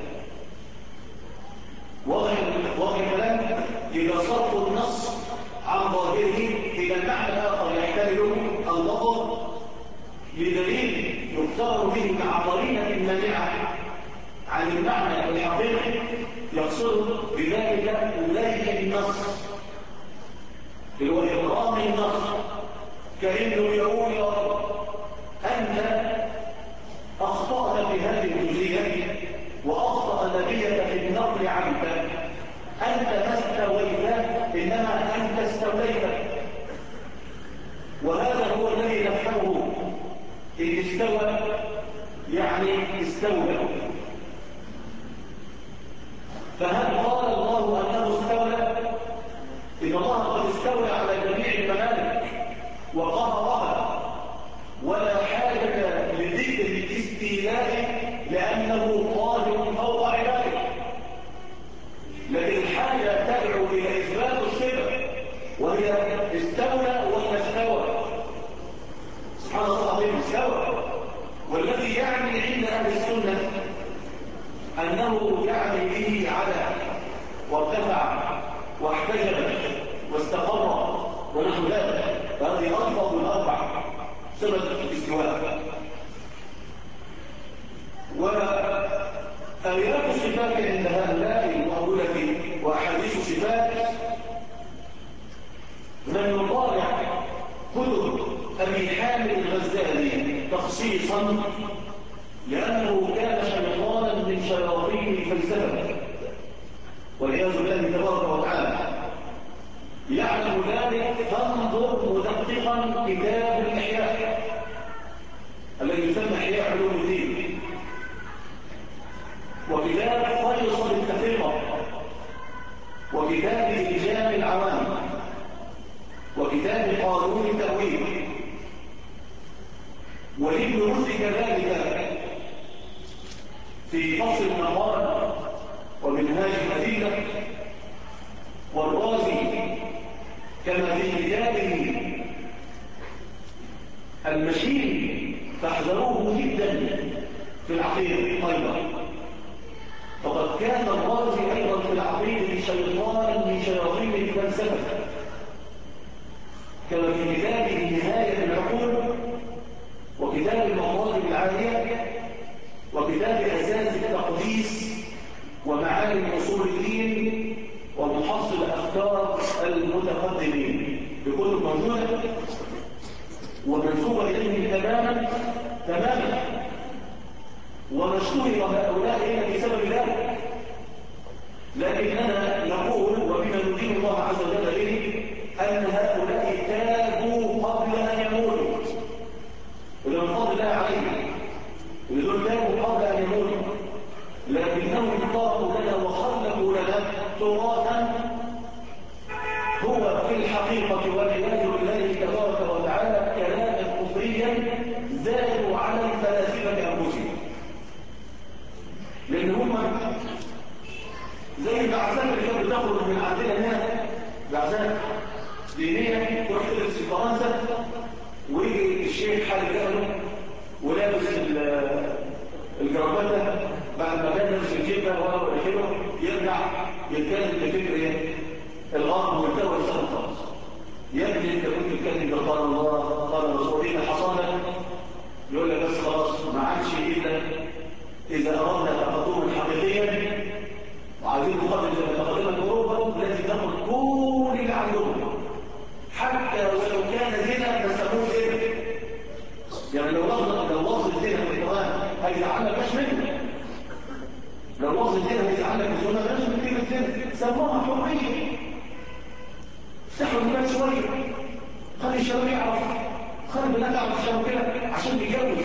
واضح الكلام؟ إذا صرف النص عن ظاهره إلى المعنى الآخر يحتمله اللفظ لدليل يختار به مع قرينة مانعة عن المعنى الحقيقي يقصد بذلك أولئك النص اللي هو إبرام النص، كأنه يقول يا رب أنت أخطأت في هذه الجزئية وأخطأ نبيك في النقل عنك. أنت ما استويت إنما أنت استوليت. وهذا هو الذي نفهمه إن استوى يعني استولى. فهل قال الله أنه استولى؟ إن الله قد استولى على جميع الممالك وقهرها، ولا حاجة لذكر الاستيلاء لأنه قادر فوق عباده. لكن الحاجة تدعو إلى إثبات الصفة وهي استولى ولا استوى. سبحان الله العظيم. استوى، والذي يعني عند أهل السنة أنه يعني به على وارتفع واحتجب واستقر ونحو ذلك، فهذه ألفظ من أربع صفة الاستواء. وآيات الصفات عند هؤلاء المؤولة وأحاديث الصفات من يطالع كتب أبي حامد الغزالي تخصيصا لأنه كان شيطانا من شياطين الفلسفة والعياذ بالله تبارك وتعالى، يعلم ذلك فانظر مدققا كتاب الإحياء الذي يسمى إحياء علوم الدين، وكتاب فيصل التفرقة، وكتاب إجاب العوام، علوم التأويل، ولابن رشد كذلك في فصل المقال ومنهاج الأدلة، والرازي كما في كتابه المشين فاحذروه جدا في العقيدة أيضا، فقد كان الرازي أيضا في العقيدة شيطانا من شياطين الفلسفة، كما في كتابه نهاية العقول وكتاب المطالب العالية وكتاب أساس التقديس ومعالم أصول الدين ومحصل أفكار المتقدمين، بكل موجودة ومنسوبة إليهم تماما ونشتهر هؤلاء هنا بسبب ذلك، لكننا نقول وبما ندين الله عز وجل به أن هؤلاء تابوا قبل أن يموتوا، وده من فضل الله عليهم، ودول تابوا قبل أن يموتوا، لكنهم انطلقوا لنا وخلقوا لنا تراثا هو في الحقيقة والعياذ بالله تبارك وتعالى كلاما كفريا زادوا على الفلاسفة أنفسهم، لأن هم زي البعثات اللي كانت بتخرج من عندنا هنا، بعثات دينية تروح تدرس في فرنسا، ويجي الشيخ حاجة جهله ولابس الجرافته بعد ما كان لابس الجبه وهو يخيره يرجع يتكلم بفكر الغرب والدول سنة خالص. يا ابني انت كنت بتتكلم بقال الله قال الرسول ايه حصل لك؟ يقول لك بس خلاص ما عادش الا اذا اردنا تقدما حقيقيا وعايزين نقدم تقدما اوروبا لازم ناخد كل اللي عندهم حتى ولو كان زنا نسموه زنا. يعني لو لفظ الزنا في القرآن هيزعلك مش منه، لو لفظ الزنا هيزعلك مش منه مش من كلمة زنا، سموها حرية. افتحوا المال شوية، خلي الشباب يعرف، خلي البنات يعرف الشباب كده عشان يتجوز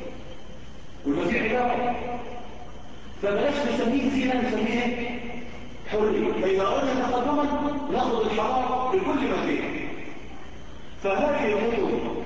ويبقى في علاقة. فبلاش نسميه زنا، نسميه حرية. فإذا أردنا تقدما ناخذ الحرام بكل ما فيه. فهذه الأمور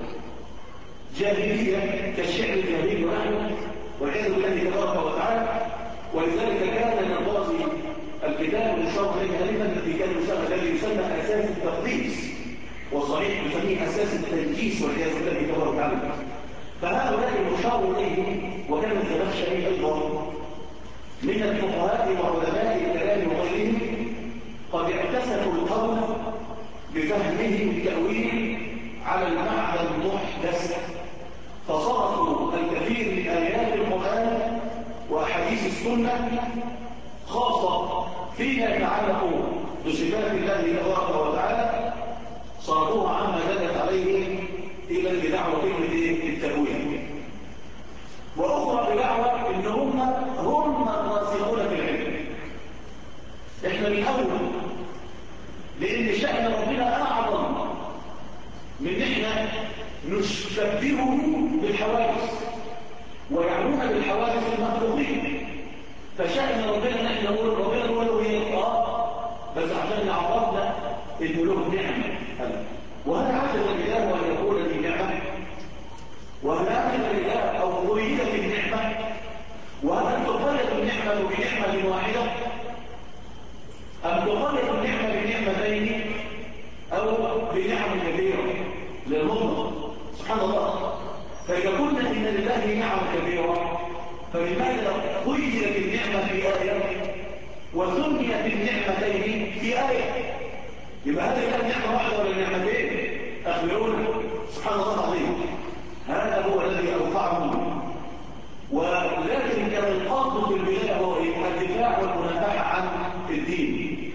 جاهلية كالشعر الجاهلي ونحن والعياذ بالله تبارك وتعالى. ولذلك كان الرازي الكتاب اللي صار عليه غالبا الذي يسمى أساس التقديس، وصحيح يسميه أساس التنجيس والعياذ بالله تبارك وتعالى. فهؤلاء المشار إليهم وكان الزمخشري أيضا من الفقهاء وعلماء الكلام وغيرهم قد اعتسفوا القول بفهمهم التأويل على المعنى المحدث، فصرفوا الكثير من آيات القرآن وأحاديث السنة خاصة فيما يتعلق بصفات الله تبارك وتعالى، صرفوها عما دلت عليه إلى البدع وكلمة التأويل، وأخرى بدعوة إن هم الراسخون في العلم. إحنا بنحاول لأن شأن ربنا أعظم من إحنا نشبهه بالحوادث ويعنون بالحوادث المخلوقين. فشأن ربنا نحن نقول ربنا هو ايه؟ بس عشان عرفنا انه له نعمه. وهل عجز الاله ان يكون لي نعمه؟ وهل عجز الاله او قيدت النعمه؟ وهل تقيد النعمه بنعمه واحده؟ ام تقيد النعمه بنعمتين او بنعم كثيره للمطلق؟ سبحان الله. فاذا قلنا ان لله نعم كثيره فلماذا قيدت النعمه في ايه وسميت النعمتين في آية؟ يبقى هذه كانت نعمة واحدة ولا نعمتين؟ أخبرونا. سبحان الله العظيم. هذا هو الذي أوقعهم. ولكن كان القصد في البداية هو الدفاع والمنافحة عن الدين،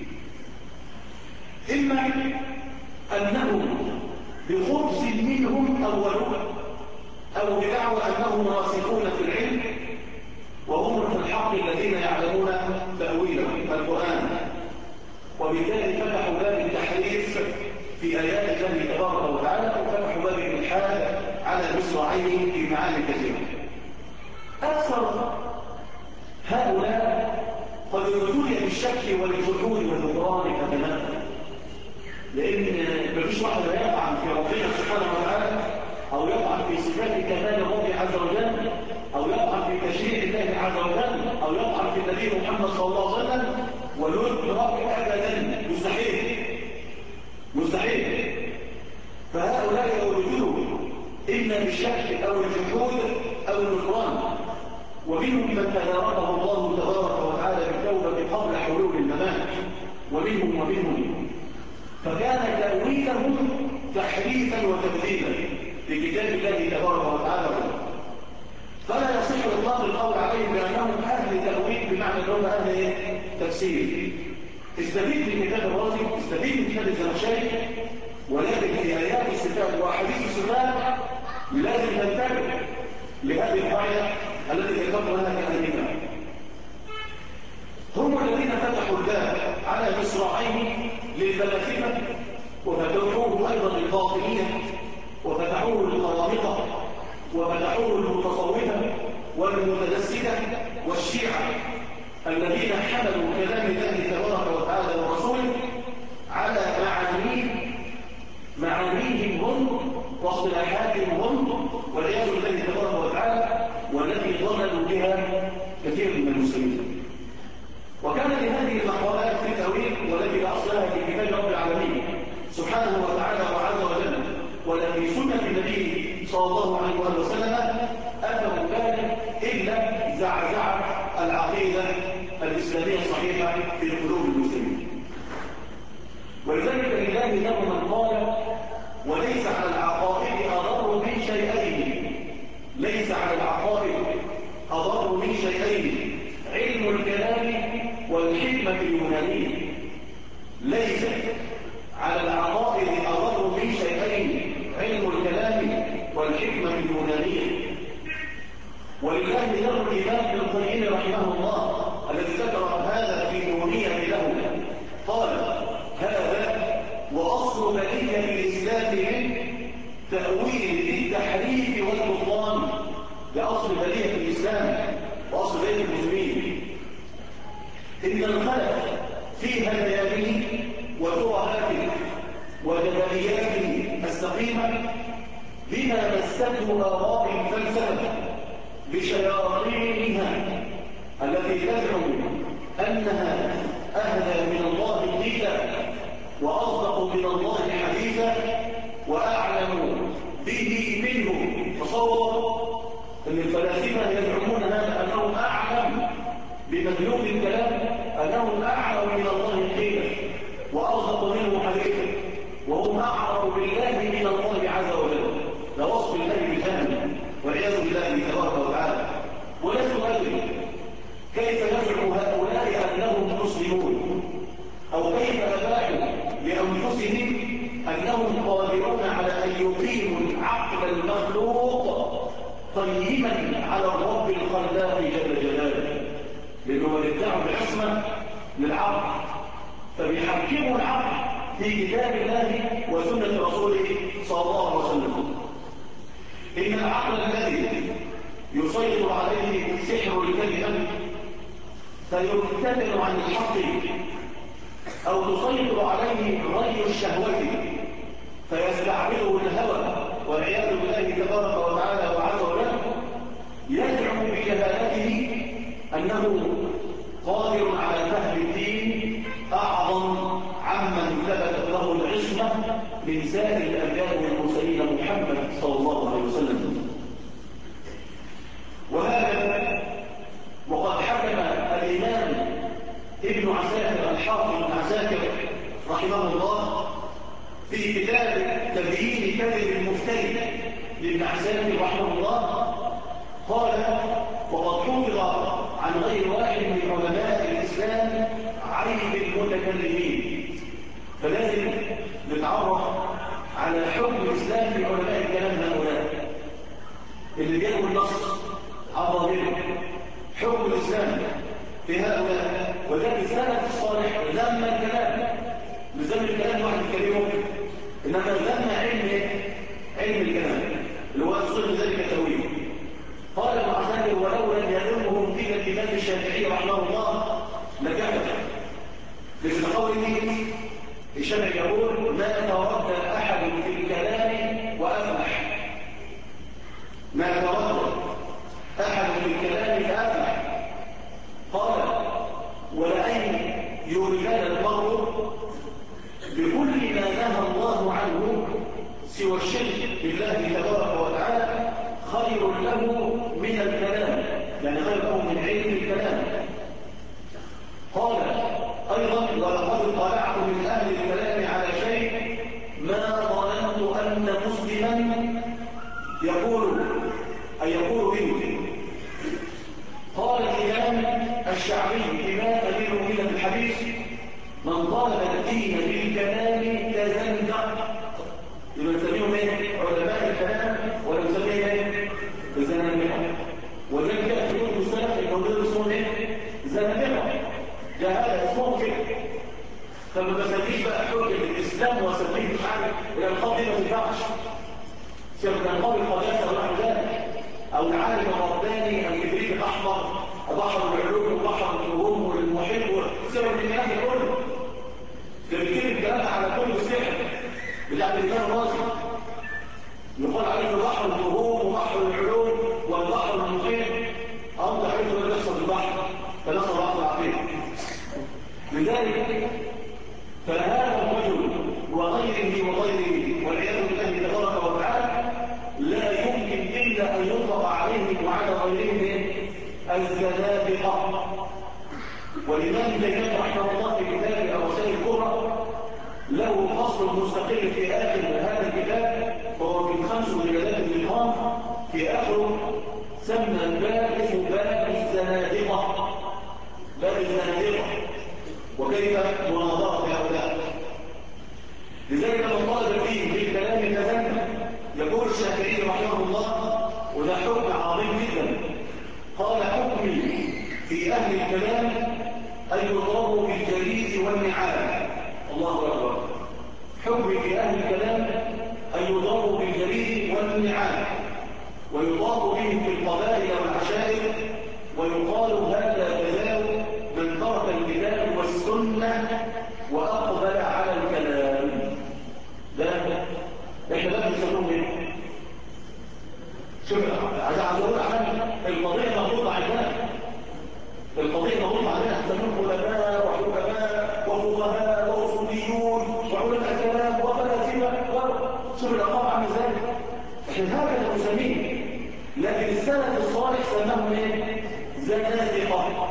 إما أنه بخبث منهم أولون أو بدعوى أنهم راسخون في العلم وهم في الحق الذين يعلمون تأويله القرآن، وبالتالي فتحوا باب التحريف في آيات الله تبارك وتعالى، وفتحوا باب الإلحاد على مصراعيه في معاني كثيرة. أكثر هؤلاء قد ابتلي بالشك والجحود والنكران كتماما، لأن مفيش واحد يطعن في ربنا سبحانه وتعالى أو يطعن في صفات كمال الرب عز وجل أو يطعن في تشريع الله عز وجل أو يطعن في النبي محمد صلى الله عليه وسلم ويدرك أبدا، مستحيل مستحيل. فهؤلاء يولدون إما بالشك أو الجحود أو النكران، ومنهم من تداركه الله تبارك وتعالى بالتوبة قبل حلول الممات، ومنهم فكان تأويلهم تحريفا وتبديلا لكتاب الله تبارك وتعالى. فلا يصح إطلاق القول عليهم بأنهم أهل تأويل بمعنى أنهم أهل تفسير. استفيد من كتاب الرازي، استفيد من كتاب الزمخشري، ولكن في آيات الصفات وأحاديث الصفات لازم تنتبه لهذه القاعدة التي ذكرت لها كأنها. هم الذين فتحوا الباب على مصراعيه للفلاسفة وفتحوه أيضا للباطنية وفتحوه للقرامطة وفتحوه للمتصوفة والمتدسكة والشيعة الذين حملوا كلام الله تبارك وتعالى ورسوله على معانيهم هم واصطلاحاتهم هم والعياذ بالله تبارك وتعالى، والتي ضللوا بها كثير من المسلمين. وكان لهذه المقالات في تأويل والتي أصلها في كتاب رب العالمين سبحانه وتعالى وعز وجل ولا في سنة النبي صلى الله عليه وسلم أنه كان إلا زعزعة العقيدة الإسلامية الصحيحة في قلوب المسلمين. ولذلك لله له من قال وليس على العقائد أضر من شيئين، ليس على العقائد أضر من شيئين، علم الكلام والحكمة اليونانية. ليس على العقائد أضر من شيئين، علم الكلام والحكمة اليونانية. ولله له الإمام ابن القيم رحمه الله الذي ذكر هذا في نونية له قال هذا وأصل بلية الإسلام من تأويل التحريف والبطلان. ده أصل بلية الإسلام وأصل بلية المسلمين. إن الخلق في هداياته وترهاته وجبلياته السقيمة بما مسته آراء الفلسفة بشياطينها التي تزعم أنها أهدى من الله قيلا وأصدق من الله حديثا وأعلم به منه. تصور أن الفلاسفة يزعمون هذا أنهم أعلم بمدلول الكلام، أنهم أعلم من الله قيلا وأصدق منه حديثا وهم أعرف بالله من الله عز وجل. لوصف الله بجهل والعياذ بالله تبارك وتعالى. ولست أدري كيف يزعم هؤلاء أنهم مسلمون، أو كيف أباحوا لأنفسهم أنهم قادرون على أن يقيموا العقل المخلوق قيما على الرب الخلاق جل جلاله، لأنه يدعوا العصمة للعقل فبيحكموا العقل في كتاب الله وسنة رسوله صلى الله عليه وسلم. إن العقل الذي يسيطر عليه سحر الكلمة فيرتدل عن الحق، أو تسيطر عليه غي الشهوة فيستعبده الهوى والعياذ بالله تبارك وتعالى وعز وجل، يزعم بجهالته أنه قادر على فهم الدين أعظم عمن ثبتت له العصمة من سائر الأنبياء والمرسلين محمد صلى الله عليه وسلم. وهذا وقد حكم الإمام ابن عساكر الحافظ ابن عساكر رحمه الله في كتاب تبيين كذب المفتري لابن عساكر رحمه الله قال وقد حفظ عن غير واحد من علماء الإسلام عيب المتكلمين. فلازم نتعرف على حكم الإسلام في علماء الكلام هؤلاء اللي بيقول النص عظيم. حكم الإسلام في هؤلاء وذلك السلف الصالح ذم الكلام، لزم الكلام واحد يكلمه، إنما ذم علم الكلام اللي هو يصير ذلك التأويل. قال ابن عساكر ولو لم يذمهم قيل الإمام الشافعي رحمه الله لكفر، لأن قوله الشافعي يقول ما تردد أحد في الكلام وأفلح، ما تردد أحد في الكلام فأفلح. قال ولأن يبتلى المرء بكل ما نهى الله عنه سوى الشرك بالله تبارك وتعالى خير له من الكلام، يعني خير له من علم الكلام. قال أيضا ولقد طلعت من أهل الكلام على شيء ما ظننت أن مسلما يقول به. قال الإمام الشعبي إمام أمير المؤمنين في الحديث من طالب الدين بالكلام تزندق. يبقى نسميهم ايه؟ علماء الكلام ولا نسميهم ايه؟ زنادقه. وذلك في كتب السلف الموجود اسمهم ايه؟ زنادقه. جهاله اسمهم كده. فما بسميش بقى حجه الاسلام واسميه مش عارف الالقاب دي ما تنفعش. سيبقى الالقاب القداسه ونحو ذلك، او العالم الرباني الكبريت الاحمر بحر العلوم وبحر النجوم والمحيط سيبقى من الناس كله. ده بيجيب الكلام على كل السحر بتاع الإمام الرازي يقال عليه بحر النجوم وبحر العلوم والبحر المحيط. أمضى حيث ما يحصل في البحر فنصر بعض العقيدة. لذلك فهذا الرجل وغيره والعياذ بالله تبارك وتعالى لا يمكن إلا أن يطلق عليهم وعلى غيرهم الزنادقة. والإمام ابن تيمية رحمه الله في كتابه الرسائل الكبرى له فصل مستقل في آخر هذا الكتاب، وهو من 5 مجلدات النظام. في آخره سمى الباب اسمه باب الزنادقة، باب الزنادقة وكيف مناظرة هؤلاء. لذلك من طالب الدين بالكلام تزنى. يقول الشافعي رحمه الله وده حكم عظيم جدا، قال حكمي في أهل الكلام أن يضربوا بالجليد والنعال. الله أكبر. حكمي في أهل الكلام أن يضربوا بالجليد والنعال ويضاف بهم في القبائل والعشائر، ويقال هذا جزاء من ترك الكتاب والسنة وأقبل على الكلام. ده احنا بقى بنسموهم ايه؟ شوف عايز اقول عشان القضية مغلوطة عندنا. القضية مغلوطة عندنا، نسموهم علماء وحكماء وفقهاء وأصوليون وعلماء كلام وفلاسفة. شوف الألقاب عن ذلك. احنا هكذا نسميه، لكن السلف الصالح سماهم ايه؟ زنادقة.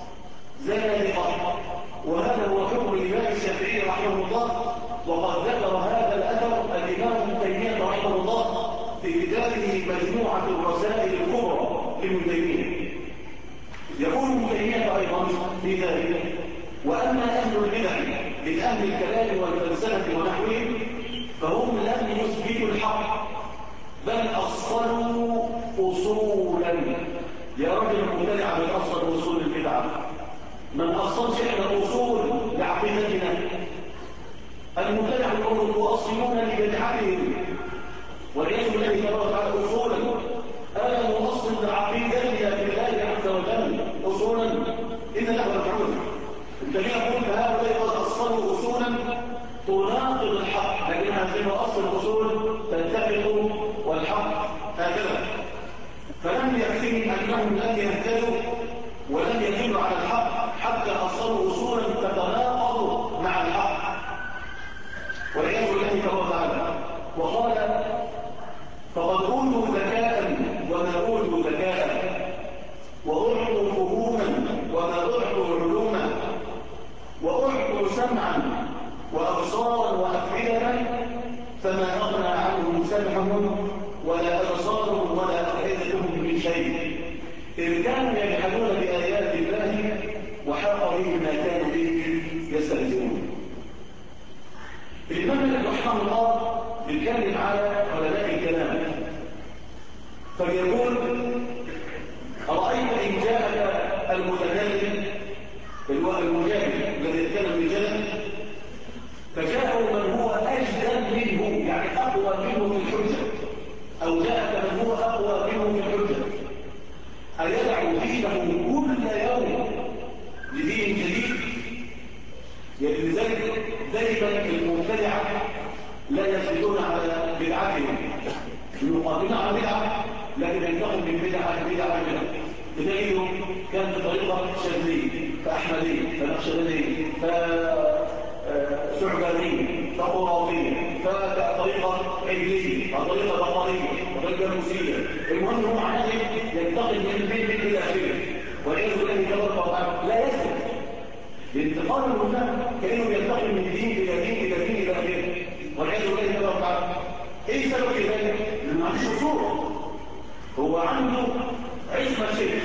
وهذا هو حكم الإمام الشافعي رحمه الله. وقد ذكر هذا الأثر الإمام ابن تيمية رحمه الله في كتابه مجموعة الرسائل الكبرى لابن تيمية. يقول ابن تيمية أيضا في ذلك وأما أهل البدع من أهل الكلام والفلسفة ونحوهم فهم لم يثبتوا الحق بل أصلوا أصولا. يا رجل المبتدع بأصل أصول البدع، من أصلش إحنا أصول لعقيدتنا. المبتدع يقول مؤصلون لبدعتهم والعياذ بالله تبارك وتعالى أصولا. أنا مؤصل لعقيدتنا بالله عز وجل أصولا إن نحن نفعل. الذين يقول فهؤلاء قد أصلوا أصولا تناقض الحق، لكن هذه أصل الأصول تتفق والحق هكذا. فلم يكفهم أنهم لم يهتدوا ولم يدلوا على الحق حتى أصلوا أصولا تتناقض مع الحق والعياذ بالله تبارك وتعالى. وقال فقد أوتوا ذكاء وما أوتوا ذكاء، وأعطوا فهوما وما أعطوا علوما، وأعطوا سمعا وأبصارا وأفئدة فما أغنى عنهم سمعهم ولا أبصارهم ولا أفئدتهم من شيء، إذ كانوا يجحدون بآيات الله وحاق بهم ما كانوا به يستهزئون. الإمام مالك رحمه الله بيتكلم على علماء الكلام فيقول أرأيت إن جاءك المتكلم المجاهد الذي يتكلم بالجدل فجاءه من هو أجدل منه يعني أقوى منه في الحجة، أو جاءك من هو أقوى منه في الحجة، أيدعو دينه كل يوم لدين جديد؟ يعني لذلك دائما المبتدعة لا يثبتون على بدعتهم، يقاتلون على بدعة لكن ينتقل من بدعة لبدعة بدليل كان بطريقة شاذلية فأحمدية فنقشبندية فشعبانية فخرافية فطريقة عجلية فطريقة بطارية فطريقة موسيقية. المهم هو عمل ينتقل من بين إلى آخره والعياذ بالله تبارك وتعالى لا يثبت. الانتقال المنفعل كأنه ينتقل من دين إلى دين إلى دين إلى آخره والعياذ بالله تبارك وتعالى. إيه سبب ذلك؟ لأنه عنده أصول، هو عنده عصمة شيخ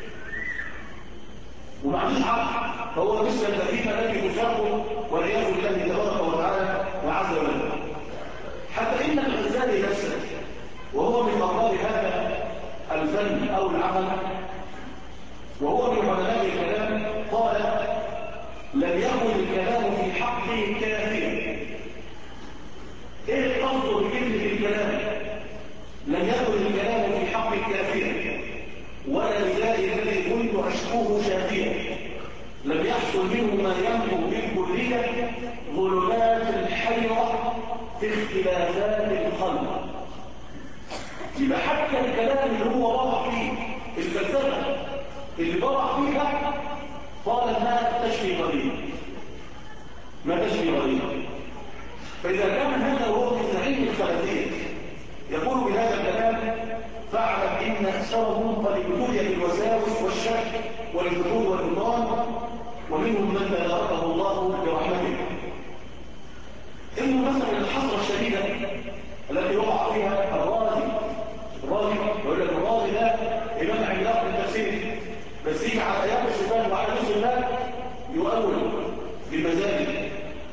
وما عندوش عقل، فهو مثل الذين لم يشركوا والعياذ بالله تبارك وتعالى وعز وجل. حتى إن الغزالي نفسه وهو من أبرار هذا الفن أو العمل وهو من علماء الكلام قال: لم يكن الكلام في حقه كافيا. ايه قصده بكلمه الكلام؟ لم يكن الكلام في حقه كافيا ولا لذلك الذي كنت اشكوه شافيا. لم يحصل منه ما ينبغ بالكليه ظلمات الحيره في اختلافات الخلق. يبقى حتى الكلام اللي هو وضع فيه الفلسفه اللي وضع فيها قال ما تشفي غريب، ما تشفي غريب. فإذا كان هذا هو من زعيم الخلفية يقول بهذا الكلام فاعلم إن أكثرهم قد ابتلي بالوساوس والشك والجحود والإضرار ومنهم من تداركه الله برحمته. إنه مثلا الحسرة الشديدة التي وقع فيها الرازي يقول لك الرازي ده إمام عملاق التفسير بس يجي على آيات الصفات وأحاديث الله يؤول بمزاجه.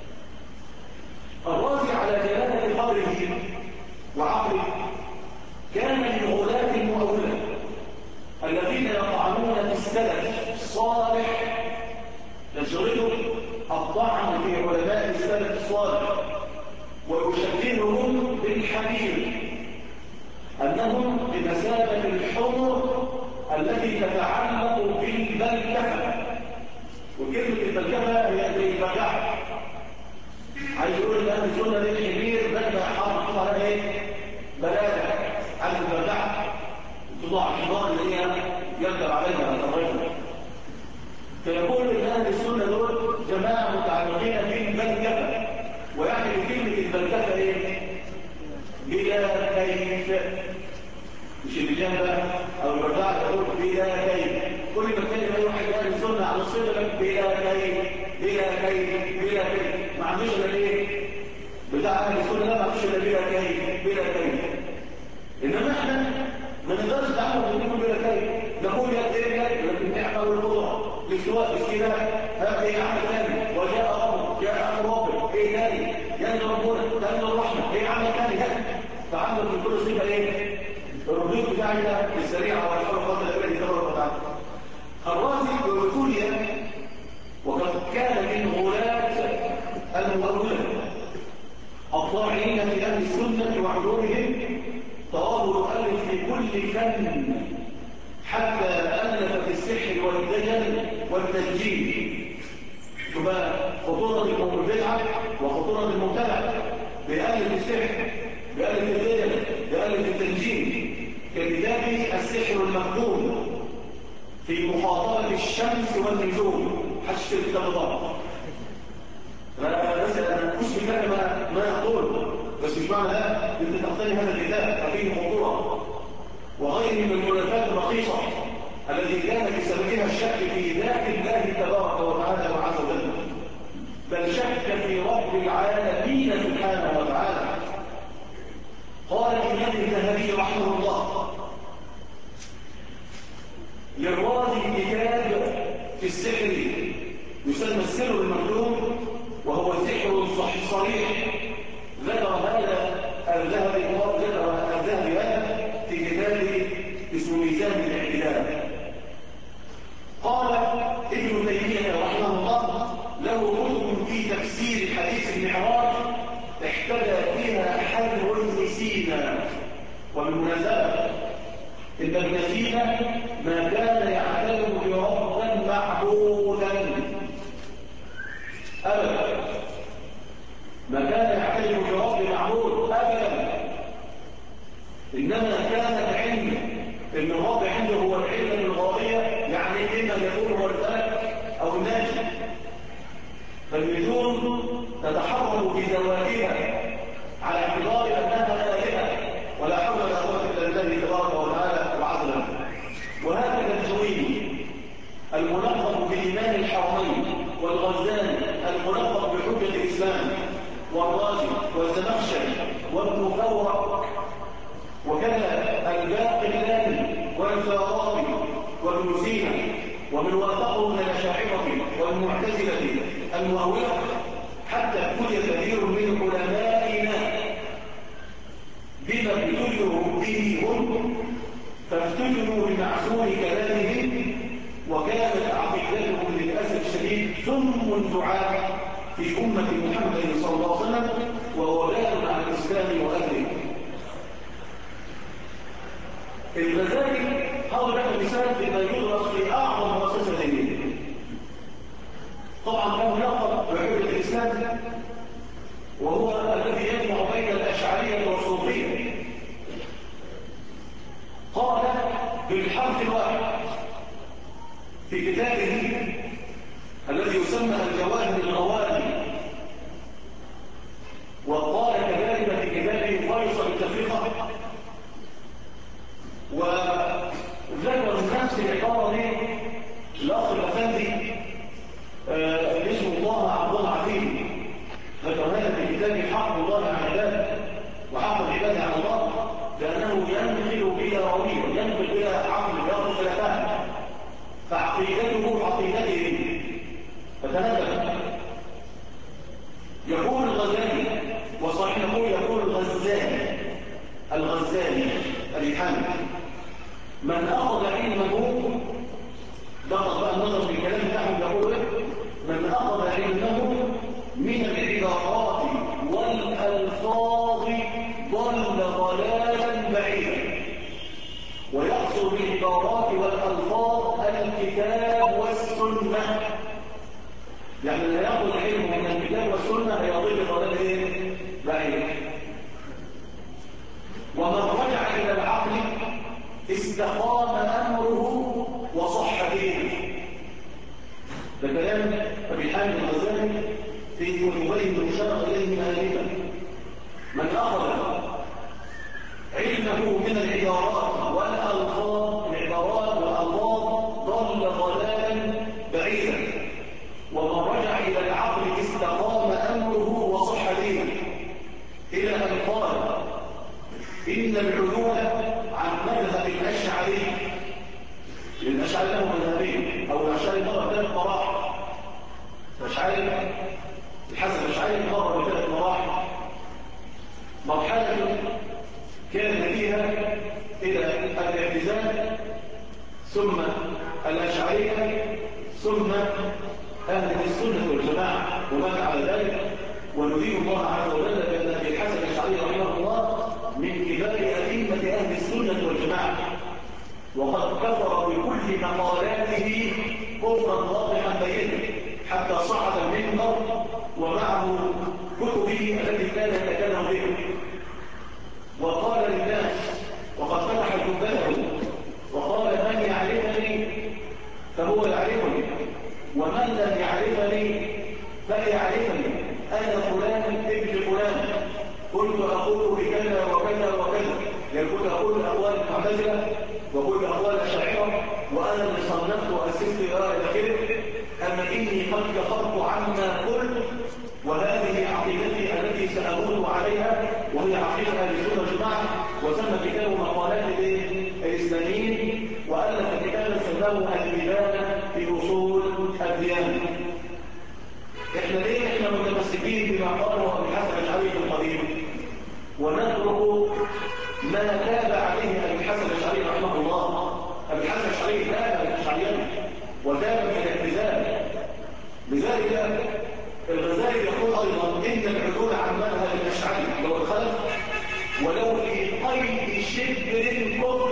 الرازي على جلالة قدره وعقله كان من غلاة المؤولة الذين يطعنون في السلف الصالح، يشغلهم الطعن في علماء السلف الصالح ويشبههم بالحمير أنهم بمثابة الحمر التي تتعلق بالبلكفة. وكلمة البلكفة هي البجاعة. عايز يقول ان اهل السنه دي الحمير بدأ حاطط على ايه؟ بلاده على البجاعة تضع الحمار اللي هي يركب عليها الرجل. فيقول ان اهل السنه دول جماعه متعلقين بالبلكفة، ويعني كلمة البلكفة ايه؟ بلا كيف، مش الجنبة أو البرداع تقول بلا كيف. كل ما تكلم أي واحد أهل السنة على الصدر بلا كيف بلا كيف بلا كيف، ما عندوش إلا إيه؟ بتاع أهل السنة لا ما عندوش إلا بلا كيف بلا كيف. إنما إحنا ما نقدرش نتعامل ونقول بلا كيف، نقول يا إيه لكن نعمل الخضوع الاستواء باستيلاء هذا إيه عمل ثاني وجاء ربك جاء أمر ربك إيه ثاني ينزل ربنا تنزل الرحمة إيه عمل ثاني هذا. فعمل من كل صفة إيه؟ الردود بتاعنا السريعة والحرة قبل الذي تبارك وتعالى. الرازي وبطوليا وقد كان من غلاة المؤولة الطاعنين في أهل السنة وعلومهم، طوال مؤلف في كل فن حتى ألف في السحر والدجل والتنجيم. ثم خطورة البدعة وخطورة المبتدع بألف السحر بألف الدجل بألف التنجيم ككتاب السحر المكتوب في مخاطبة الشمس والنجوم. حشت الكتاب ضبط بس أنا أسمي لك ما يقول، بس مش معنى ده أنت تقتني هذا الكتاب فيه خطورة. وغيره من المؤلفات الرخيصة التي كان بسببها الشك في ذات الله تبارك وتعالى وعز وجل، بل شك في رب العالمين سبحانه وتعالى. قال الإمام الذهبي رحمه الله للرازي كتاب في السحر يسمى السر المكتوب وهو سحر صريح. ذكر هذا الذهبي هذا في كتابه اسمه ميزان الاعتدال. قال ابن تيمية رحمه الله له كتب في تفسير حديث المعراج احتدى فيها حذر ابن سينا. وبالمناسبة إن ابن سينا ما كان يعتبر بربا معبودا أبدا، يعترف برب معبود أبدا، إنما كان العلم إن الرب عنده هو العلم الغائية، يعني إما يكون هو الفلك أو الناجم. فالنجوم تتحرك بدوائرها على اعتبار أنها آلهة، ولا حول ولا قوة إلا بالله تبارك وتعالى وعظمه. وهكذا الجويني الملقب بإمام الحرمين، والغزالي الملقب بحجة الإسلام، والرازي والزمخشري وابن فورق، وكذا الباقلاني والفارابي وابن سينا، ومن وافقه من الأشاعرة والمعتزلة المؤولة، حتى ابتلي كثير من علمائنا بما ابتلوا به هم، فافتتنوا بمعسول كلامهم، وكانت عقيدتهم للأسف الشديد سم دعاء في أمة محمد صلى الله عليه وسلم، ووبال على الإسلام وأهله. الغزالي حاول له مثال بما يدرس في أعظم مؤسسة دينية. طبعا كان يلقب بحجة الإسلام، وهو الذي يجمع بين الأشعرية والصوفية. قال بالحرف الواحد في كتابه الذي يسمى الجواهر الغوالي، وقال كذلك في كتابه فيصل التفرقة، وذكر نفس العبارة دي الأخ الأفندي اسمه الله عبد الله عفيف، ذكر هذا في كتابه حق الله على العباد وحق العباد على الله، لأنه ينقل بلا رويه، ينقل بلا عقل، ينقل بلا فهم، فعقيدته عقيدته فتنبه. يقول الغزالي، وصحيح يقول الغزالي الحامد، من أخذ علمه، ضغط بقى النظر في الكلام بتاعهم، يقول من أخذ علمه من العبارات والألفاظ ضل ضلالا بعيدا. ويقصد بالعبارات والألفاظ الكتاب والسنة، يعني لا يأخذ علمه من الكتاب والسنة هيضل ضلالا بعيدا. ومن رجع إلى العقل استقام أمره وصح دينه. ده كلام أبي حامد الغزالي في كتبه المشار إليه آنفا. من أخذ علمه من العبارات والألفاظ ضل ضلالا بعيدا. ومن رجع إلى العقل استقام أمره وصح دينه، إلى أن قال إن العلو عن مذهب الأشعري، الأشعري له مذهبين، أو الأشعري مرة ثلاث مراحل، الأشعري الحسن الأشعري مرة بثلاث مراحل. مرحلة كان فيها إلى الاعتزال، ثم الأشعرية، ثم أهل السنة والجماعة، ومات على ذلك. ونريد الله عز وجل بأن أبي الحسن الأشعري رحمه الله من كبار أئمة أهل السنة والجماعة، وقد كفر بكل مقالاته كفرا واضحا بينا، حتى صعد المنبر ومعه كتبه التي كان يتكلم بها، وقال للناس وقد فتح جبته وقال من يعرفني فهو يعرفني، ومن لم يعرفني فليعرفني، أنا فلان ابن فلان، كنت أقول بكذا وكذا وكذا، يعني كنت أقول أقوال المعتزلة وكنت أقوال الأشاعرة، وأنا اللي صنفت وأسست إلى كده، أما إني قد كفرت عما قلت، وهذه عقيدتي التي سأموت عليها، وهي عقيدة أهل السنة والجماعة. وسمى كتابه مقالات الإسلاميين، وألف كتابا سماه الإبانة في أصول الديانة. إحنا ليه إحنا متمسكين بما قاله أبي الحسن الأشعري في القديم، ونترك ما تاب عليه أبي الحسن الأشعري رحمه الله؟ أبي الحسن الأشعري تاب الأشعريين وتاب من الاعتزال. لذلك الغزالي يقول أيضا إن العدول عن مذهب الأشعري لو الخلف ولو في قيد شبر كفر.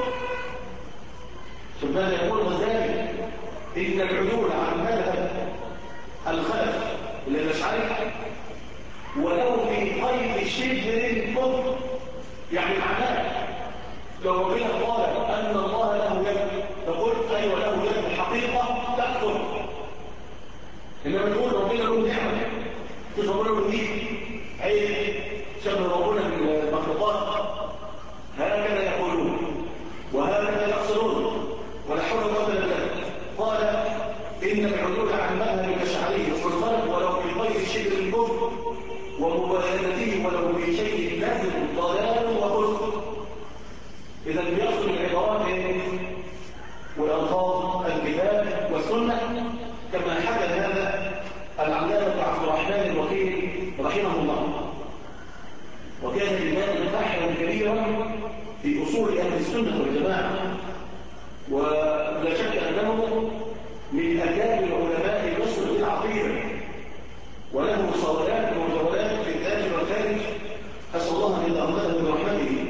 ثم يقول الغزالي إن العدول عن مذهب الخلف الأشعري ولو في قيد شبر كفر. يعني معناه لو ربنا قال أن الله له يد فقلت أيوة له يد حقيقة تكفر. إنما نقول ربنا له نعمة مش ربنا له دين عيب شبه ربنا بالمخلوقات. هكذا يقولون وهكذا يقصرون ولا حول ولا قوة إلا بالله. قال إن العدول عن مذهب الأشعري والخلق ولو في قيد شبر الكفر ومباينته ولو في شيء لازم ضلال وكفر. إذا بيصل العبارات والألفاظ الكتاب والسنة كما حكى هذا العلامة عبد الرحمن الوكيل رحمه الله، وكان الإمام بحرا كبيرا في أصول أهل السنة والجماعة، ولا شك أنه من أكابر علماء مصر العقيدة، وله صولات وجولات في الداخل والخارج، أسأل الله أن يتغمده برحمته.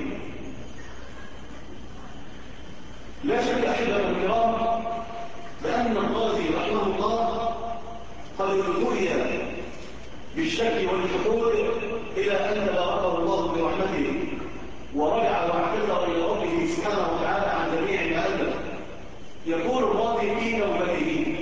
لا شك أحبة الكرام بأن القاضي رحمه الله قد ابتلي بالشك والجحود إلى أن تباركه الله برحمته ورجع واعتذر إلى ربه سبحانه وتعالى عن جميع ما ألف. يقول القاضي في توبته: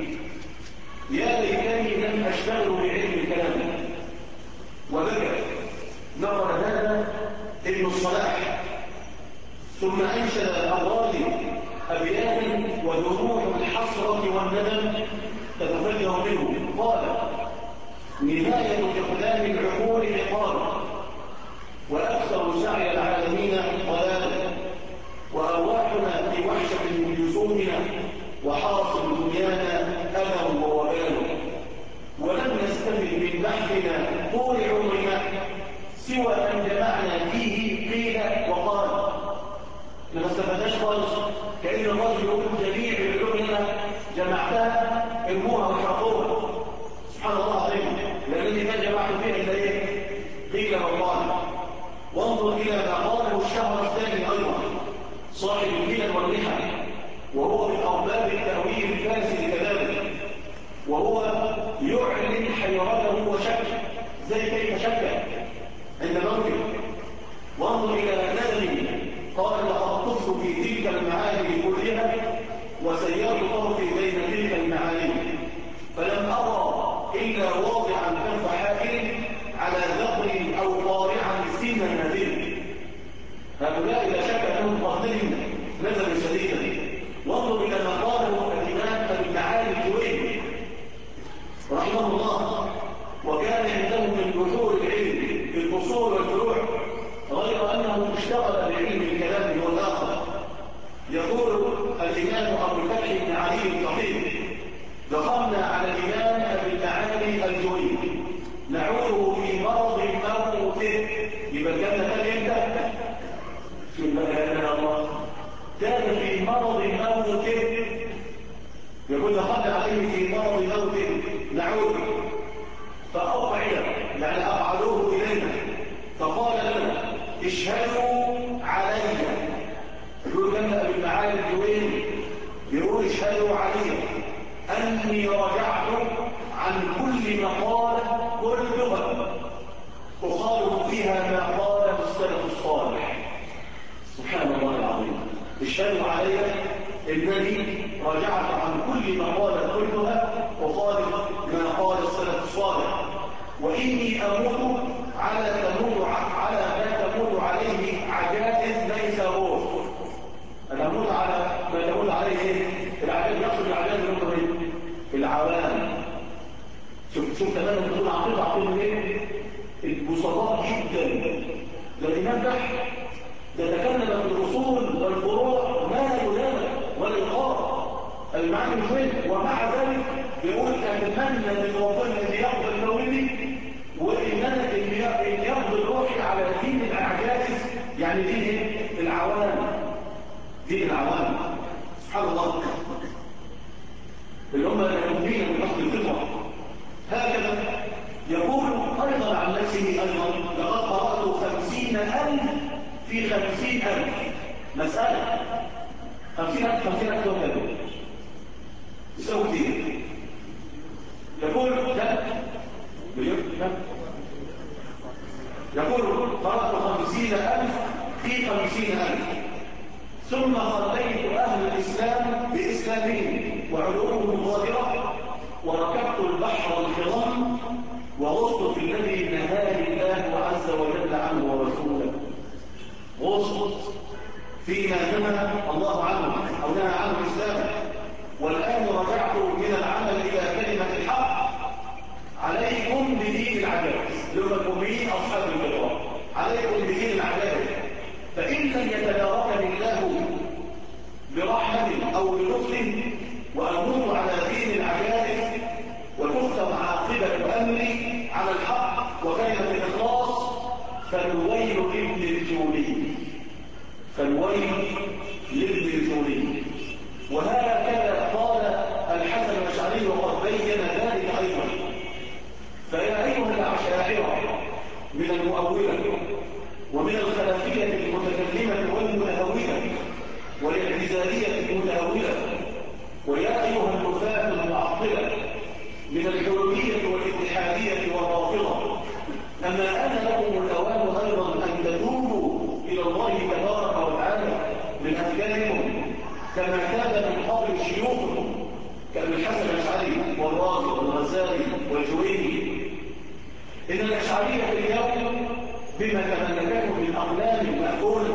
يا ليتني لم أشتغل بعلم الكلام. وبكى. نقل هذا ابن الصلاح ثم أنشد الأقوال أبيات ودموع الحسرة والندم تتفجر منه. قال: نهاية إقدام العقول عقاب، وأكثر سعي العالمين ضلال، وأرواحنا في وحشة من جسومنا، وحاصل دنيانا أذى ووبال، ولم نستفد من بحثنا طول عمرنا سوى أن جمعنا فيه قيل وقال. ما استفدناش خالص، كأن الرجل يقول جميع علومنا جمعتها ارموها وحرقوها. سبحان الله العظيم، لأنني ما جمعت فيها إلا إيه؟ قيل وقال. وانظر إلى ما قاله الشهر الثاني أيضا صاحب الهلل والنحل، وهو من أرباب التأويل الفاسد كذلك، وهو يعلن حيرته وشكه زي كيف شك عند موته. وانظر إلى ندمه، قال: لقد طفت في تلك المعاني كلها وسيرت طرفي بين تلك المعاني فلم أرى إلا واضعا كف حائل على ذقن أو طارعا سنا نادل. هؤلاء لا شك أنهم قاصدين نزل شديدا. وانظر إلى ما قاله الإمام أبي المعالي الجويني رحمه الله، وكان عنده من جذور العلم في الأصول والفروع، غير أنه اشتغل بعلم الكلام والآخر. يقول الإمام أبو الفتح بن علي الخطيب: دخلنا على الإمام أبي المعالي الجويني نعوده في مرض موته. يبقى كان امتى؟ شو يا الله، كان في مرض موته. يقول دخلنا عليه في مرض موته نعوده، فأقعد يعني أقعدوه إلينا، فقال لنا: اشهدوا علي. يقول لنا أبي المعالي الجويني يقول: اشهدوا علي أني رجعت عن كل مقالة كلها أخالف فيها ما قاله السلف الصالح. سبحان الله العظيم. اشهدوا علي إنني رجعت عن كل مقالة كلها أخالف ما قال السلف الصالح، وإني أموت على ما تموت عليه عجائز ليس روح. أنا أموت على ما تموت عليه العجائز. يقصد العجائز من العوام. شوف تماما تكون عقيدة ايه؟ البسطاء جدا. الإمام بحر يتكلم في الأصول والفروع ما لا يلامس ولا يقال المعنى مش وين، ومع ذلك يقول: أتمنى من ربنا أن يقبل نومي وإن أنا إن يقبل روحي على دين الأعجاز، يعني دين العوام، دين العوام. سبحان الله، اللي هم يؤمنون من أصل الفطرة. هكذا يقول أيضا عن نفسه أيضا: لقد قرأت 50,000 في 50,000 مسألة. 50,000 كم يساوي كتير. يقول: لا مليون، لا يقول قرأت 50,000 في 50,000، ثم خليت أهل الإسلام بإسلامهم وعلومهم الظاهرة، وركبت البحر الخضم وغصت في الذي نهاني الله عز وجل عنه ورسوله. غصت فيما نهى الله عنه أو نهى عنه الإسلام، والآن رجعت من العمل إلى كلمة الحق. عليكم بدين العجائز، لغة الأميين أصحاب الفطرة، عليكم بدين العجائز، فإن لم يتداركني الله برحمة أو بلطف وأموت على دين العجائز وتختم عاقبة أمري على الحق وكلمة الإخلاص، فالويل لابن الجولي، فالويل لابن الجولي. وهكذا قال الحسن الأشعري وقد بين ذلك أيضا. فيا أيها الأشاعرة من المؤولة ومن الخلافية المتكلمة والمتهورة والاعتزالية المتهورة، ويا أيها النفاة المعطلة من الحلولية والاتحادية والرافضة، أما آن لكم الأوان أيضا أن تتوبوا إلى الله تبارك وتعالى من أفكاركم كما كان من قبل شيوخكم كابن الحسن الأشعري والرازي والغزالي والجويني. إن الأشعرية اليوم بما تملكته من أقلام مأكولة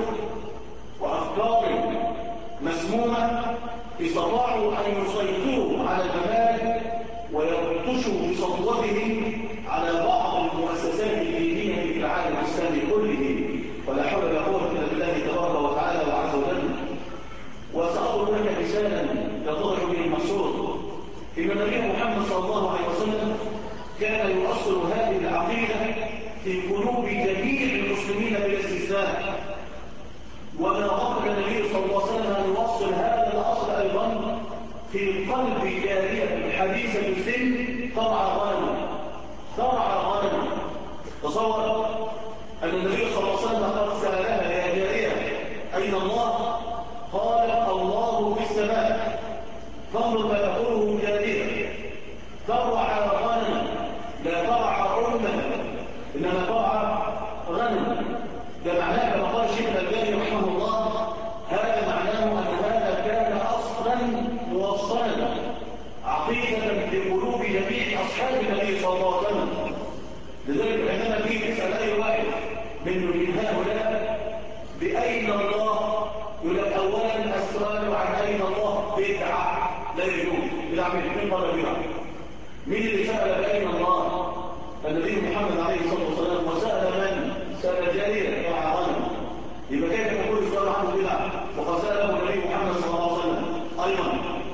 وأفكار مسمومة استطاعوا أن يسيطروا على الممالك ويبطشوا بسطوتهم على بعض المؤسسات الدينية في العالم الإسلامي كله، ولا حول ولا قوة إلا بالله تبارك وتعالى وعز وجل. وسأضرب لك مثالا يتضح به المقصود. إن النبي محمد صلى الله عليه وسلم كان يؤصل هذه العقيدة في قلوب جميع المسلمين بلا استثناء، وما غفل النبي صلى الله عليه وسلم أن يوصل هذا الأصل أيضا في قلب جارية حديثة السن ترعى غنم، ترعى غنم. تصور أن النبي صلى الله عليه وسلم قد سألها يا جارية أين الله؟ قالت الله في السماء. فانظر ما تقوله جارية، ترعى غنم، لا ترعى أمة إنما ترعى غنم. ده معناه كما قال الشيخ الألباني رحمه الله، هذا معناه أن هذا كان أصلا موصلا عقيدة في قلوب جميع أصحاب النبي صلى الله عليه وسلم. لذلك عندما تيجي تسأل أي واحد من هؤلاء بأين الله، يقول لك أولا السؤال عن أين الله بدعة لا يجوز، بدعة من الاثنين قال بدعة. مين اللي سأل بأين الله؟ النبي محمد عليه الصلاة والسلام. وسأل من؟ سأل جارية مع غنم. يبقى كيف يقول السؤال عنه بدعة وقد سأله النبي محمد صلى الله عليه وسلم أيضا؟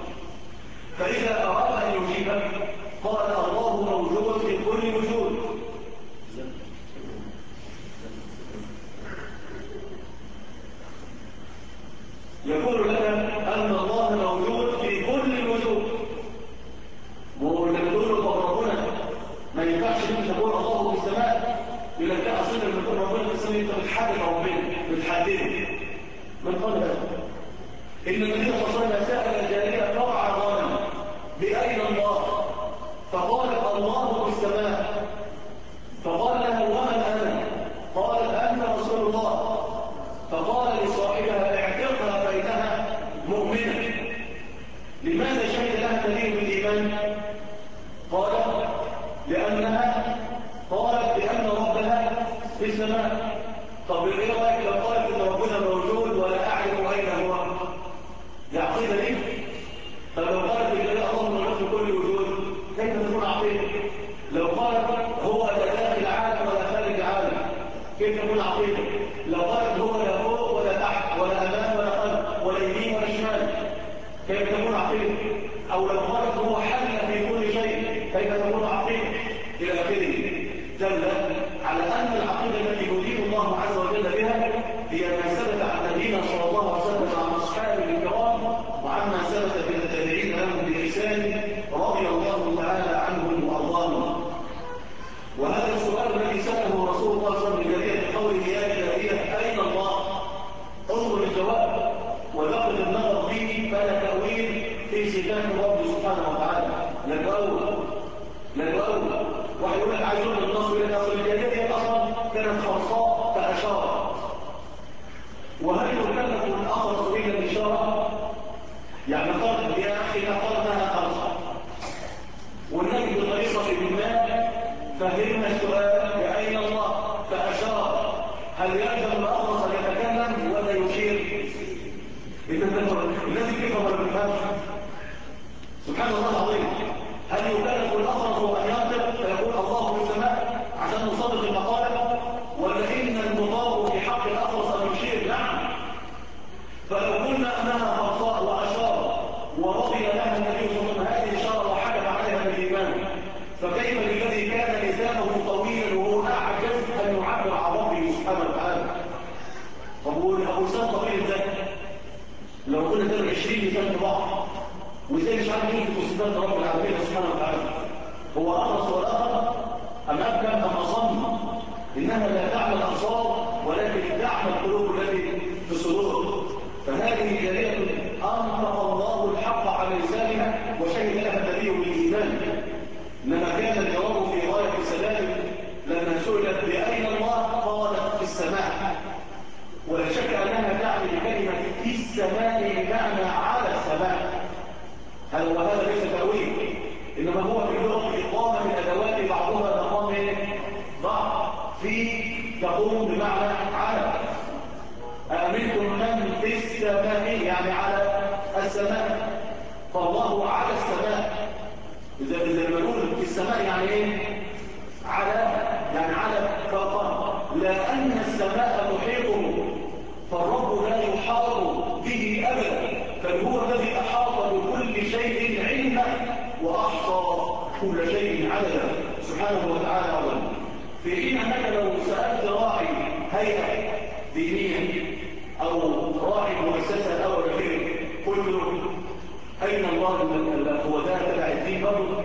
فإذا أراد أن يجيبك قال الله موجود في كل وجود. يقول لك أن الله موجود في كل الوجود، ولما تقول ربنا ما ينفعش انت تقول الله في السماء، يقول لك لا اصل لما تقول ربنا في السماء انت بتحدد ربنا، بتحدده. من قال هذا؟ ان النبي صلى الله عليه وسلم سأل جارية ترعى غنم بأين الله؟ فقالت الله في السماء. فقال لها ومن أنا؟ قالت أنت رسول الله. فقال لصاحبها اعتقها فإنها مؤمنة. لماذا شهد لها دليل بالإيمان؟ قالت لأنها قالت بأن ربها في السماء. طب ايه رأيك لو قالت ان ربنا موجود ولا أعلم أين هو؟ العقيدة دي؟ طب لو قالت ان الله موجود في كل وجود كيف تكون عقيدة؟ لو قالت هو لا داخل عالم ولا خارج عالم كيف تكون عقيدة؟ لو قالت هو لا فوق ولا تحت ولا أمام ولا خلف ولا يمين ولا شمال كيف تكون عقيدة؟ أو لو قالت هو حل في كل شيء كيف تكون عقيدة؟ إلى آخره. دل على أن العقيدة التي يريد الله عز وجل بها هي ما ثبت عن نبينا صلى الله عليه وسلم وعن أصحابه الكرام وعما ثبت من التابعين لهم بإحسان رضي الله تعالى عنهم وأرضاهم. وهذا السؤال الذي سأله رسول الله صلى الله عليه وسلم بقوله يا جارية أين الله؟ انظر الجواب ودقق النظر فيه فلا تأويل في صفات الرب سبحانه وتعالى. لا تأول واحد يقول لك عايز يقول النص يقول لك اصل الجارية دي اصلا كانت خرصاء فأشارت. وهل يكلف الأخرس إلا الإشارة؟ يعني قال يا أخي لقدها خرصة، والنبي بطريقة ما فهمنا السؤال بأين الله فأشار. هل يلزم الأخرس أن يتكلم ولا يشير؟ الذي كيف ولا بالفهم؟ سبحان الله العظيم. هل يكلف الأخرس أن ينطق فيقول الله في السماء عشان نصدق المقالة، ولا إن المضار في حق الأخرس أن يشير؟ نعم. فلو قلنا أنها خرصاء وأشار ورضي لها النبي صلى الله عليه وسلم هذه الإشارة وحكم عليها بالإيمان، فكيف بالذي كان لسانه طويلا وهو أعجز أن يعبر عن ربه سبحانه وتعالى؟ طب أبو لسان طويل ده لو قلنا ده 20 لسان في بعض، وإزاي مش عارف يثبت صفات رب العالمين سبحانه وتعالى؟ هو أخرس والآخر أم أبكم أم أصم؟ إنها لا تعمل الأبصار ولكن تعمل القلوب التي في الصدور. فهذه جارية أنطق الله الحق على لسانها وشهد لها النبي بالإيمان. إنما كان الجواب في غاية السلام لما سئلت بأين الله قالت في السماء، ولا شك أنها تعني بكلمة في السماء بمعنى على السماء. وهذا ليس تأويل، إنما هو في اللغة إقامة من أدوات بعضها مقام بعض. في تقوم بمعنى على. أأمنتم من في السماء يعني على السماء، فالله على السماء. إذا نقول في السماء يعني إيه؟ على، يعني على فوق، لأن السماء تحيطه، فالرب لا يحاط به أبدا، بل هو الذي أحاط بكل شيء علما وأحصى كل شيء عددا سبحانه وتعالى أولا. في حين أنك لو سألت راعي هيئة دينية أو راعي مؤسسة أو غيره قلت له أين الله هو ده تبع الدين برضه؟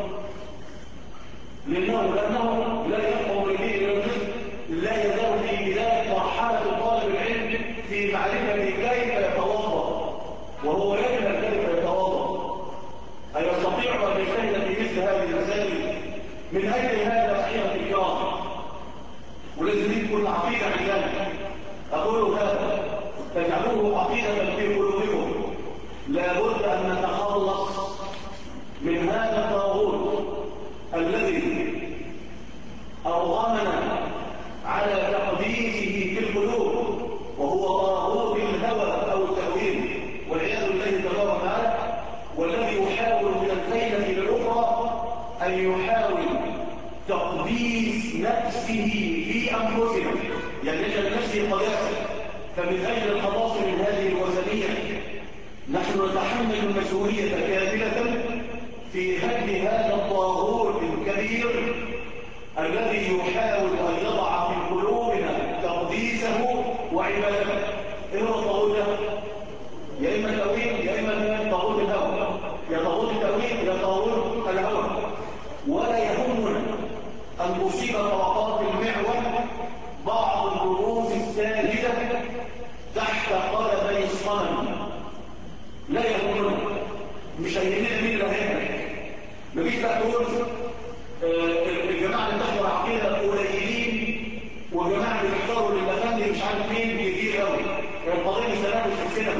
لأنه لا يفهم الدين إلى الجزء، لا يزال في بداية مرحلة طالب العلم في معرفة كيف يتوضأ، وهو يجهل كيف يتوضأ. أيستطيع أن يجتهد في مثل هذه المسائل؟ من أجل هذا أحيانا الكرام ولازم يكون عقيدة عندنا. أقول هذا تجعلوه عقيدة في قلوبكم. لابد أن نتخلص من هذا الطاغوت الذي أرغمنا على تقديسه في القلوب، وهو طاغوت الهوى أو التأويل والعياذ بالله تبارك وتعالى، والذي يحاول من الليلة إلى الأخرى أن يحاول تقديس نفسه في أنفسنا، يعني يجعل نفسه قداسة. فمن أجل الخلاص من هذه الوثنية نحن نتحمل المسؤولية كاملة في هدم هذا الطاغوت الكبير الذي يحاول أن يضع في قلوبنا تقديسه وعبادته. إيه هو الطاغوت ده؟ يا إما التأويل يا إما طاغوت الهوى، يا طاغوت التأويل يا طاغوت الهوى. ولا يهمنا أن تصيب طبقات المعول بعض الرموز الساجدة تحت قدمي الصنم، لا يهمنا، مش هيهمنا مين اللي هيهمك. مفيش بقى تقول الجماعة اللي بتحضر عقيدة قليلين والجماعة اللي بيختاروا للأفندي مش عارف مين كتير قوي. القضية مش تنافس في السينما،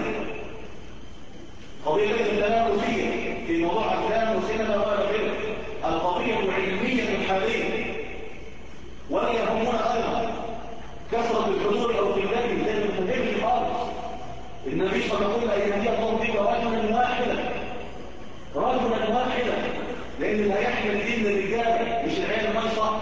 قضية ليست تنافسية في موضوع أفلام وسينما ولا غيره، القضية علمية حالية. ولا يهمنا أيضا كثرة الحضور أو قلته زي ما تنتهيش خالص. النبي صلى الله عليه وسلم أن يهدي الله بك رجلا واحدا، رجلا واحدا، لأن اللي هيحمل الدين للرجال مش العيال المنصة،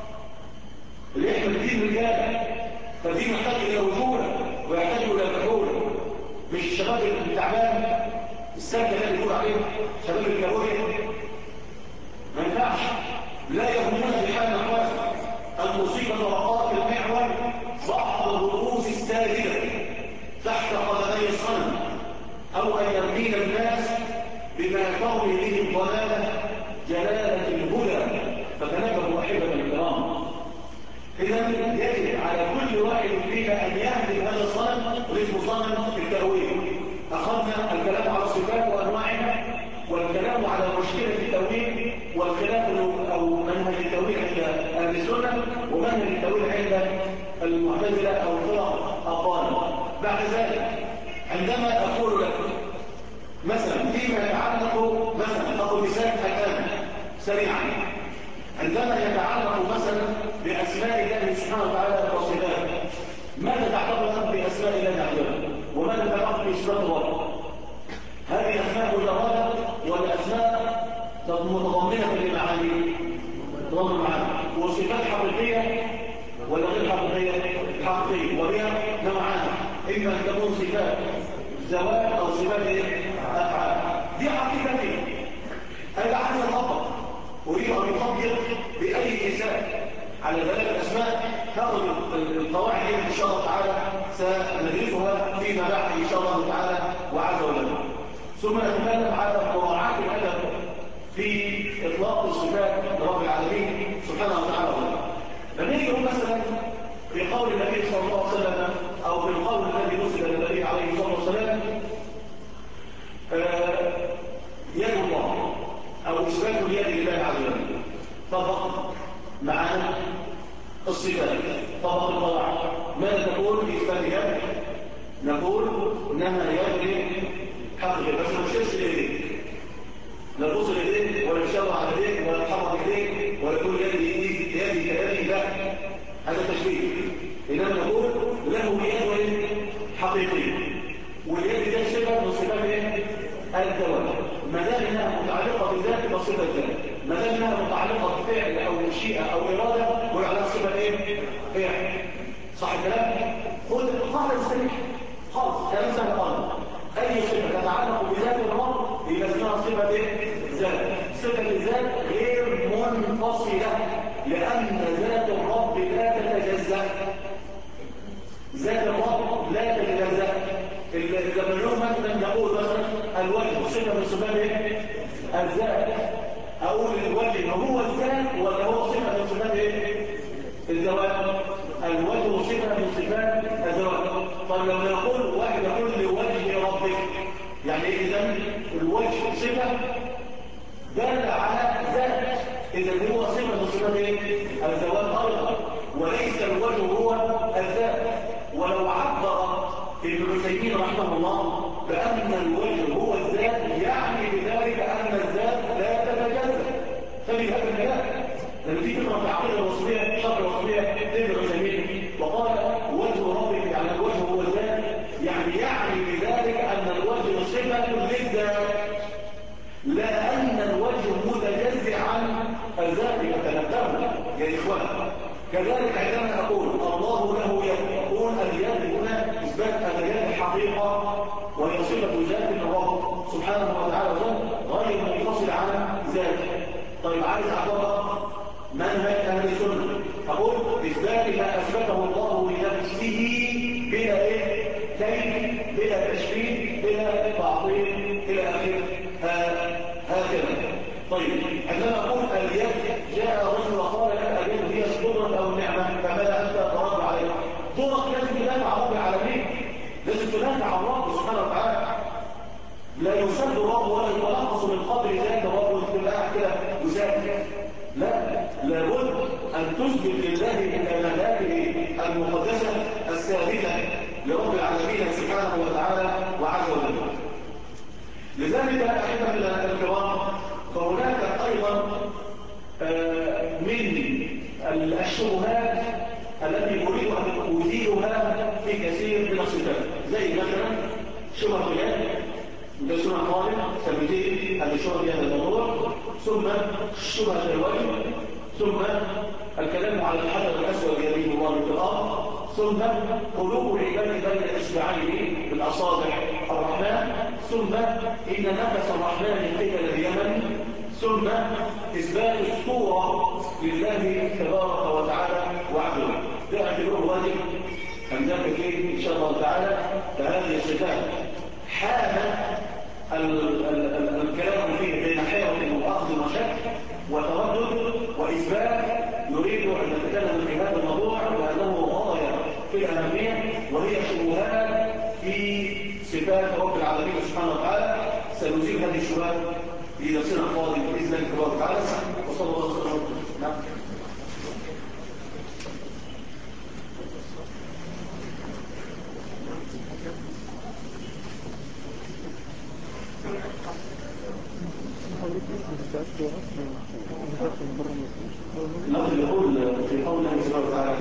اللي يحمل الدين رجال. فدي محتاج إلى رجولة ويحتاج إلى فحولة، مش الشباب التعبان السلكة اللي يقول عليه شباب الكابوريا. ما ينفعش. لا يهمنا بحال الأحوال أن نصيب طبقات المعول بعض الرؤوس الساجدة تحت قدمي الصنم، أو أن يرمينا الناس بما تروي به الضلالة جلالة الهدى. فتنبهوا أحبة الكرام. إذا يجب على كل واحد فينا أن يهدم هذا الصنم واسمه صنم التأويل. أخذنا الكلام على الصفات وأنواعها، والكلام على مشكلة التأويل، والخلاف أو منهج التأويل عند أهل السنة ومنهج التأويل عند المعتزلة أو الفرق الضالة. بعد ذلك عندما أقول لك مثلا فيما يتعلق مثلا أقول مثال الآن سريعا، عندما يتعلق مثلا بأسماء الله سبحانه وتعالى وصفاته، ماذا تعتقد بأسماء الله تعالى وماذا تعتقد بصفات الله؟ هذه أسماء مجردة ولا أسماء متضمنة لمعاني؟ متضمنة معاني. وصفات حقيقية ولا غير حقيقية؟ حقيقية، وهي نوعان، إما أن تكون صفات زوال أو صفات أفعال. دي حقيقتي أنا عايز أطبق، أريد أن أطبق بأي مثال على ذلك الأسماء. هاخد القواعد إن شاء الله تعالى سندرسها فيما بعد إن شاء الله تعالى وعز وجل. ثم نتكلم على مراعاة الأدب في إطلاق الصفات لرب العالمين سبحانه وتعالى. لما يجي مثلا في قول النبي صلى الله عليه وسلم أو في القول الذي نزل النبي عليه الصلاة والسلام يد الله أو إثبات اليد لله عز وجل، طبق معنا الصفات، طبق القواعد. ماذا تقول في إثبات اليد؟ نقول إنها يد حقيقية، بس ما تشيرش لإيديك، لا تبص لإيديك ولا تشاور على إيديك ولا تحرك إيديك ولا تقول يدي كيدي، لا، هذا تشبيه. إنما نقول له يد حقيقية، واليد دي صفة من صفات الذوات، ما دام انها متعلقه بالذات يبقى صفه ذات، ما دام انها متعلقه بفعل او مشيئه او اراده ويعلى صفه ايه؟ فعل. صح الكلام؟ خد القاعده السليمه خالص، كلام سهل خالص. اي صفه تتعلق بذات الرب يبقى اسمها صفه ايه؟ ذات. صفه الذات غير منفصله، لان ذات الرب لا تتجزا. ذات الرب لا تتجزا. لما نقول مثلا نقول مثلا الوجه صفه من صفات ايه؟ الذات. اقول الوجه هو الذات ولا هو صفه من صفات ايه؟ الذوات. الوجه صفه من صفات الذوات. طب لو نقول واحد يقول لوجه ربك، يعني ايه اذا؟ الوجه صفه دل على ذات، اذا هو صفه من صفات ايه؟ الذوات ايضا، وليس الوجه هو الذات. ولو عبر ابن عثيمين رحمه الله بأن الوجه هو الذات، يعني بذلك أن الذات لا تتجزأ. ففي هذا الكلام لما تيجي تقرأ في العقيدة الوصفية شرح الوصفية ابن عثيمين وقال وجه ربك يعني الوجه هو الذات، يعني بذلك أن الوجه صفة للذات، لا أن الوجه متجزئ عن الذات. يتنبهوا يا إخوان. كذلك عندما أقول الله له يد، أقول اليد هنا إثبات أن اليد حقيقة وهي صفة ذات الرب سبحانه وتعالى غير منفصل عن ذاته. طيب عايز أعتبر منهج أهل السنة، أقول إثبات ما أثبته الله لنفسه بلا إيه؟ كيف، بلا تشبيه، بلا تعطيل إلى آخره. هكذا. طيب عندما أقول اليد، جاء رجل وقال لك اليد هي القدرة أو النعمة، فماذا أنت ترد عليه؟ دورك لازم تدافع عن رب العالمين، لازم تدافع عن رب سبحانه وتعالى. لا يسد الرب ولا يتنقص من قدر ذات الرب وتبقى كده وساكت، لا، لابد أن تثبت لله كمالاته المقدسة الثابتة لرب العالمين سبحانه وتعالى وعز وجل. لذلك أحبة الكرام، فهناك أيضا من الشبهات التي أريد أن أزيلها في كثير من الصفات، زي مثلا شبهة اليد، ده شبهة خالد سميتين هذه الشبهة في هذا الموضوع، ثم شبهة الوجه، ثم الكلام على الحجر الأسود يمين الله في الأرض، ثم قلوب العباد بين إصبعين بالأصابع الرحمن، ثم إن نفس الرحمن قبل اليمن، ثم إثبات الصورة لله تبارك وتعالى وعده. ده أعتبره واجب أن نذكر فيه إن شاء الله تعالى. فهذه الصفات حال الكلام فيه بين حيرة وأخذ وشك وتردد وإثبات. نريد أن نتكلم في هذا الموضوع لأنه غاية في الأهمية، وهي شبهات في صفات رب العالمين سبحانه وتعالى. سنزيل هذه الشبهات في درسنا القادم بإذن الله تعالى. وصلى الله عليه وسلم. نقل يقول في قول الله سبحانه وتعالى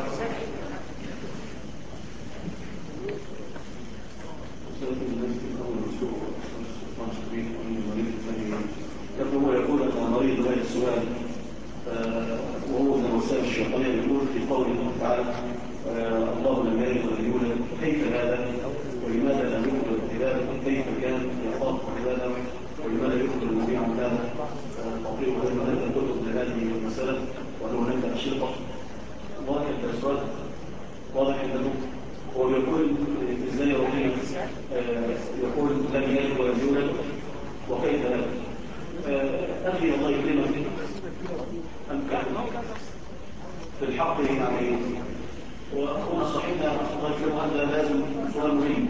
يقول أن المريض هذا السؤال وهو من الوسائل الشيطانية يقول في قول الله تعالى الله لم يلد ولم يولد كيف هذا ولماذا لم يولد بذلك كيف كان يخاف بهذا ولماذا يخبر المبيع عن هذا تطبيق هذا الكتب لهذه المسألة وأن هناك أشرطة واضح الأسود واضح أنه هو يقول إزاي ربنا يقول لم يلد ولم يولد وكيف هذا أخي الله يكرمك أمكن في الحق يعني وأخونا صحيحنا الله يكرمه هذا لازم سؤال مهم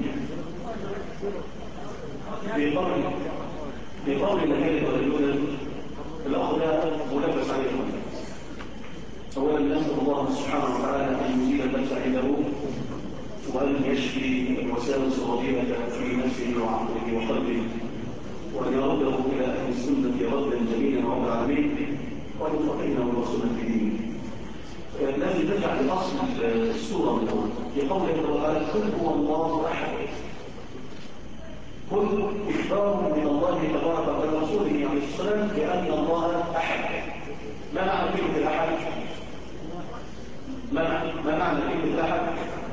في قول لم يلد ولم يولد الأخ ده ملبس عليه المنزل أولا نسأل الله سبحانه وتعالى أن يزيل البأس عنده وأن يشفي الوساوس الرجيمة في نفسه وعقله وقلبه وأن يرده إلى أهل السنة ردا جميلا رب العالمين وأن يفقهنا والرسول في دينه. لازم نرجع لأصل السورة من أول في قوله تعالى قل هو الله أحد. قل إخبار من الله تبارك وتعالى رسوله عليه السلام بأن الله أحد. ما معنى كلمة الأحد؟ ما معنى كلمة الأحد؟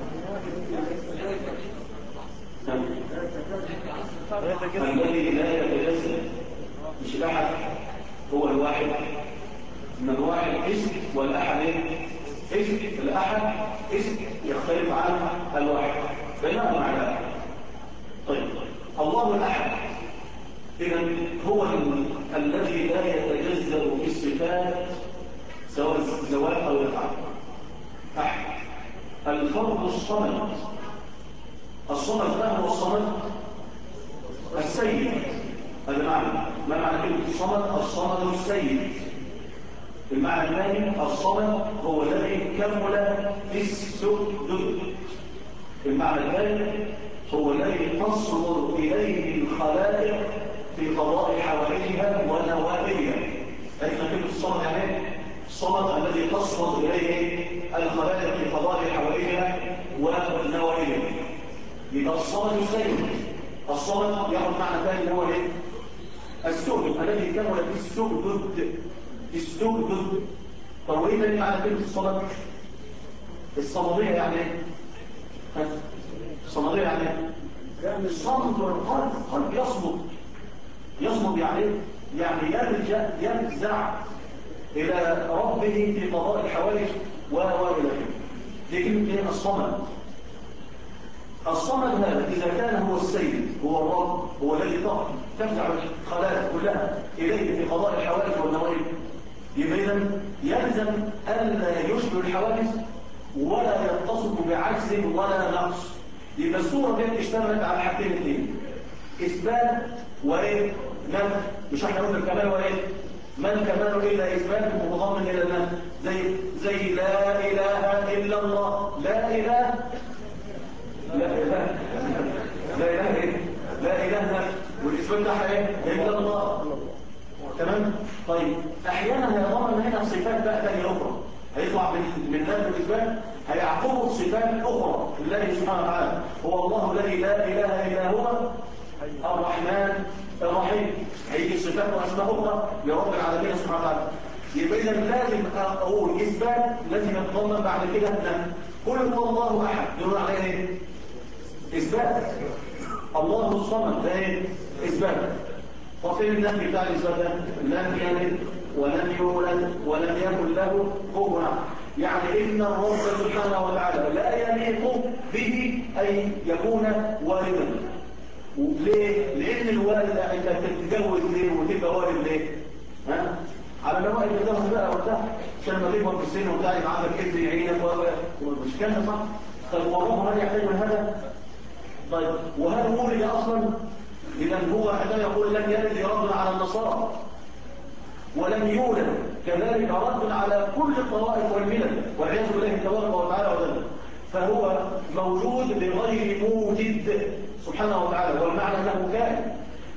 الذي لا يتجسد مش الأحد هو الواحد من الواحد اسم والأحد اسم الأحد اسم يختلف عن الواحد بينهما معنى طيب الله الأحد إذن هو الذي لا يتجزأ في الصفات سواء الزوال أو الأفعال أحد الفرد الصمد الصمد ما هو الصمد السيد هذا معنى ما معنى كلمة الصمد الصمد السيد المعنى الثاني الصمد هو الذي كمل في السدد المعنى الثاني هو الذي تصمد إليه الخلائق في قضاء حوائجها ونوائبها لكن كلمة الصمد يعني الصمد الذي تصمد إليه الخلائق في قضاء حوائجها ونوائبها يبقى الصمد السيد الصمد ياخذ معنى ثاني هو ايه السدد الذي كمل في السدد طب وايه تاني معنى كلمه الصمد الصمديه يعني ايه الصمديه يعني الصمد والقلب يصمد يعني يلجأ يفزع الى ربه في قضاء الحوائج والى دي كلمه ايه الصمد الصمد هذا إذا كان هو السيد هو الرب هو الذي تفزع الخلائق كلها إليه في قضاء الحوادث والنوائب يبقى إذن يلزم ألا يشبه الحوادث ولا يتصف بعجز ولا نقص يبقى الصورة دي اشتملت على حاجتين اثنين إثبات وإيه نفي مش احنا قلنا الكمال وإيه ما الكمال إلا إثبات متضمن إلى النفي زي لا إله إلا الله لا إله لا إله والإثبات ده ايه إلا الله تمام طيب أحيانا هيضمن هنا صفات بقى ثانيه أخرى هيطلع من ذلك الإثبات هيعقبه صفات أخرى لله سبحانه وتعالى هو الله الذي لا إله إلا هو الرحمن الرحيم هيجي صفات وأسماء أخرى لرب العالمين سبحانه وتعالى يبقى إذا لازم أقول إثبات لازم يتضمن بعد كده قل هو الله أحد يقول عليه إيه؟ إثبات الله الصمد ده إيه؟ إثبات ففين النفي بتاع الإثبات ده؟ لم يلد ولم يولد ولم يكن له كفوا يعني إن الرب سبحانه وتعالى لا يليق به أن يكون والدا ليه؟ لأن الوالد أنت تتجوز ليه وتبقى والد ليه؟ ها؟ على نوع الجواز بقى وبتاع عشان ما تكبر في السن وبتاع يبقى عندك ابن يعينك ومش كده صح؟ طيب والله هل يحتاج من هذا؟ طيب وهل ولد اصلا؟ اذا هو عندما يقول لم يلد رد على النصارى ولم يولد كذلك رد على كل الطوائف والملل والعياذ بالله تبارك وتعالى وذلك فهو موجود بغير موجد سبحانه وتعالى والمعنى انه كائن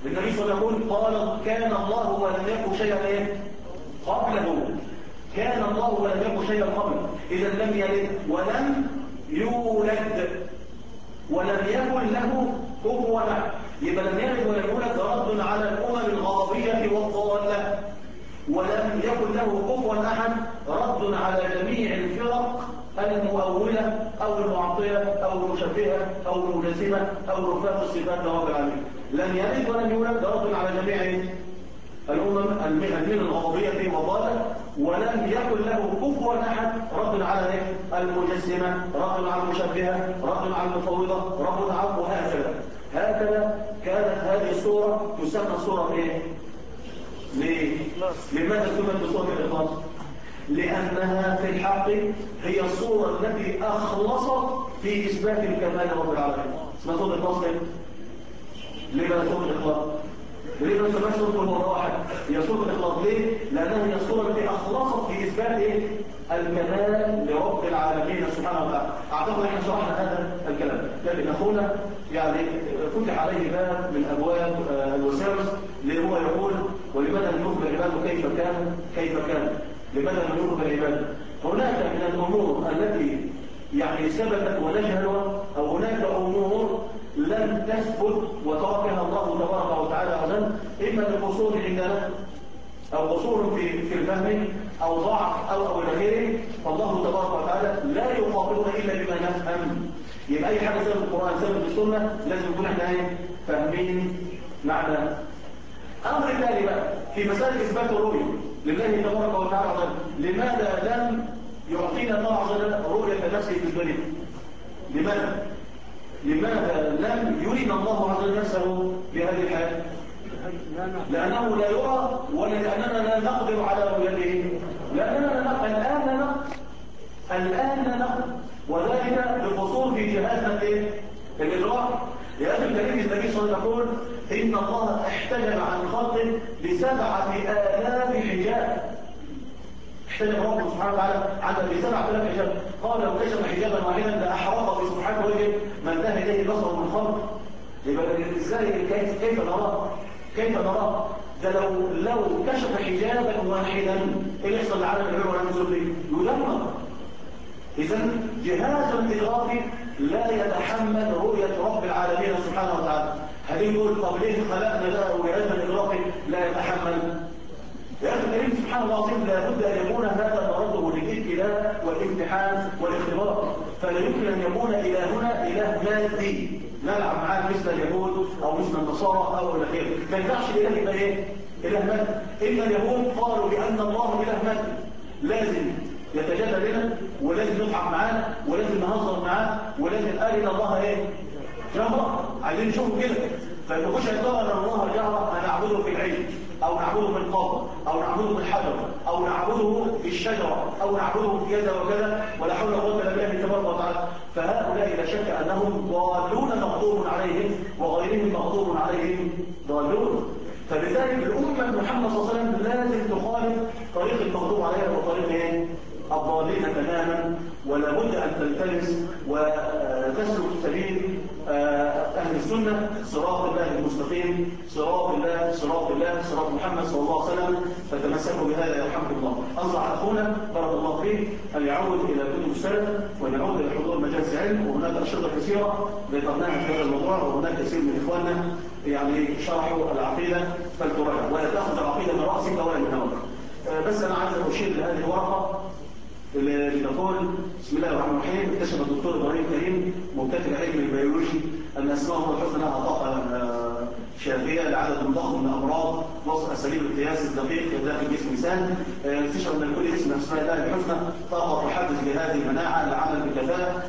النبي صلى الله عليه وسلم قال كان الله ولم يكن شيئا ايه قبله، كان الله ولم يكن شيئا قبله. اذا لم يلد ولم يولد ولم يكن له كفوا احد، يبقى لم يلد ولم يولد رد على الامم الغضبيه والضاله، ولم يكن له كفوا احد رد على جميع الفرق المؤولة أو المعطلة أو المشبهة أو المجسمة أو نفاة الصفات لرب العالمين. لم يلد ولم يولد رد على جميع الأمم المهن الغضبية والضالة، ولم يكن له كفوا أحد رد على المجسمة، رد على المشبهة، رد على المفوضة، رد على وهكذا. هكذا كانت هذه السورة تسمى سورة ايه؟ ليه؟ لماذا سميت بسورة الإخلاص؟ لأنها في الحق هي الصورة التي أخلصت في إثبات الكمال لرب العالمين. اسمها سورة الإخلاص ليه؟ ليه بقى سورة الإخلاص؟ ليه ما سماش سورة الواحد؟ هي سورة الإخلاص ليه؟ لأنها هي الصورة التي أخلصت في إثبات إيه؟ الكمال لرب العالمين سبحانه وتعالى. أعتقد إحنا شرحنا هذا الكلام، لكن أخونا يعني فتح عليه باب من أبواب الوساوس اللي هو يقول ولماذا لم يخبر عباده كيف كان؟ لماذا لم يخبر عباده؟ هناك من الأمور التي يعني ثبتت ونجهلها، أو هناك أمور لم تثبت وتركها الله تبارك وتعالى عزم، إما لقصور عندنا أو قصور في الفهم أو ضعف أو إلى غيره، فالله تبارك وتعالى لا يخاطبنا إلا بما نفهم. يبقى أي حاجة سبب القرآن سبب السنة لازم نكون احنا فاهمين معنى. أمر ثاني بقى في مسألة إثبات الرؤية لله تبارك وتعالى عزم، لماذا لم يعطينا الله عز وجل رؤية نفسه في الدنيا؟ لماذا لم يرنا الله عز وجل نفسه بهذه الحياة؟ لأنه لا يرى، ولا لأننا لا نقدر على رؤيته، لأننا لا نقدر الآن لا نقدر، وذلك بقصور في جهازنا الإدراك. يا أخي الكريم النبي صلى الله عليه وسلم يقول إن الله احتجب عن خلقه ب7,000 حجاب. احتجب ربه سبحانه وتعالى عنه ب7,000 حجاب. قال لو كشف حجابا واحدا لأحرق في سبحانه وجه ما انتهى إليه بصره من خلق. يبقى ازاي كيف نراه؟ ده لو كشف حجابا واحدا ايه اللي يحصل لعالم العلو والعالم السفلي؟ يدمر. اذا جهاز الادراك لا يتحمل رؤيه رب العالمين سبحانه وتعالى. هل يقول طب ليه خلقنا ده وجهاز الادراك لا يتحمل؟ يا اخي الكريم سبحان الله العظيم لابد ان يكون هذا مرده للابتلاء والامتحان والاختبار، فلا يمكن ان يكون الهنا اله مادي نلعب معاه مثل اليهود او مثل النصارى او الى اخره. ما ينفعش الاله يبقى ايه؟ اله مادي. الا اليهود قالوا بان الله اله مادي، لازم يتجلى لنا ولازم نضحك معاه ولازم نهزر معاه ولازم قال ان الله ايه؟ جهرة. عايزين نشوفه كده، فما يبقوش يقولوا ان الله جهرة هنعبده في العلم او نعبده في القبر او نعبده في الحجر او نعبده في الشجره او نعبده في كذا وكذا، ولا حول ولا قوه الا بالله تبارك وتعالى. فهؤلاء لا شك انهم ضالون مغضوب عليهم وغيرهم مغضوب عليهم ضالون. فلذلك الامه محمد صلى الله عليه وسلم لازم تخالف طريق المغضوب عليها وطريق ايه؟ الضالين تماما، ولا بد ان تلتمس وتسلك سبيل اهل السنه، صراط الله المستقيم، صراط الله صراط محمد صلى الله عليه وسلم، فتمسكوا بهذا يرحمكم الله. انصح اخونا بارك الله فيه ان يعود الى كتب السلف وان يعود الى حضور مجالس العلم، وهناك انشطه كثيره ذكرناها في هذا الموضوع، وهناك كثير من اخواننا يعني شرحوا العقيده فلتراجع، ولا تاخذ العقيده من راسك ولا من هواك. بس انا عايز اشير لهذه الورقه اللي تقول بسم الله الرحمن الرحيم: اكتشف الدكتور ابراهيم كريم مبتكر علم البيولوجي ان اسماء الله الحسنى لها طاقه شافيه لعدد ضخم من الامراض وصف اساليب القياس الدقيق داخل جسم الانسان. اكتشف ان لكل اسم اسماء الله الحسنى طاقه تحدث جهاز المناعه للعمل بكفاءه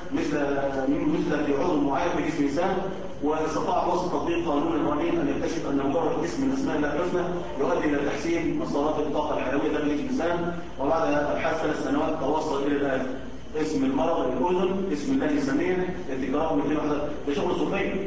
مثل في عضو معين في جسم الانسان، واستطاع وصف تطبيق قانون القوانين ان يكتشف ان مجرد اسم من اسماء الله الحسنى يؤدي الى تحسين مصادرات الطاقه الحيويه داخل جسم الانسان. وبعد ابحاث 3 سنوات توصل الى الان اسم المرض الاذن، اسم الله السميع، التكرار 211. ده شغل صوفيه،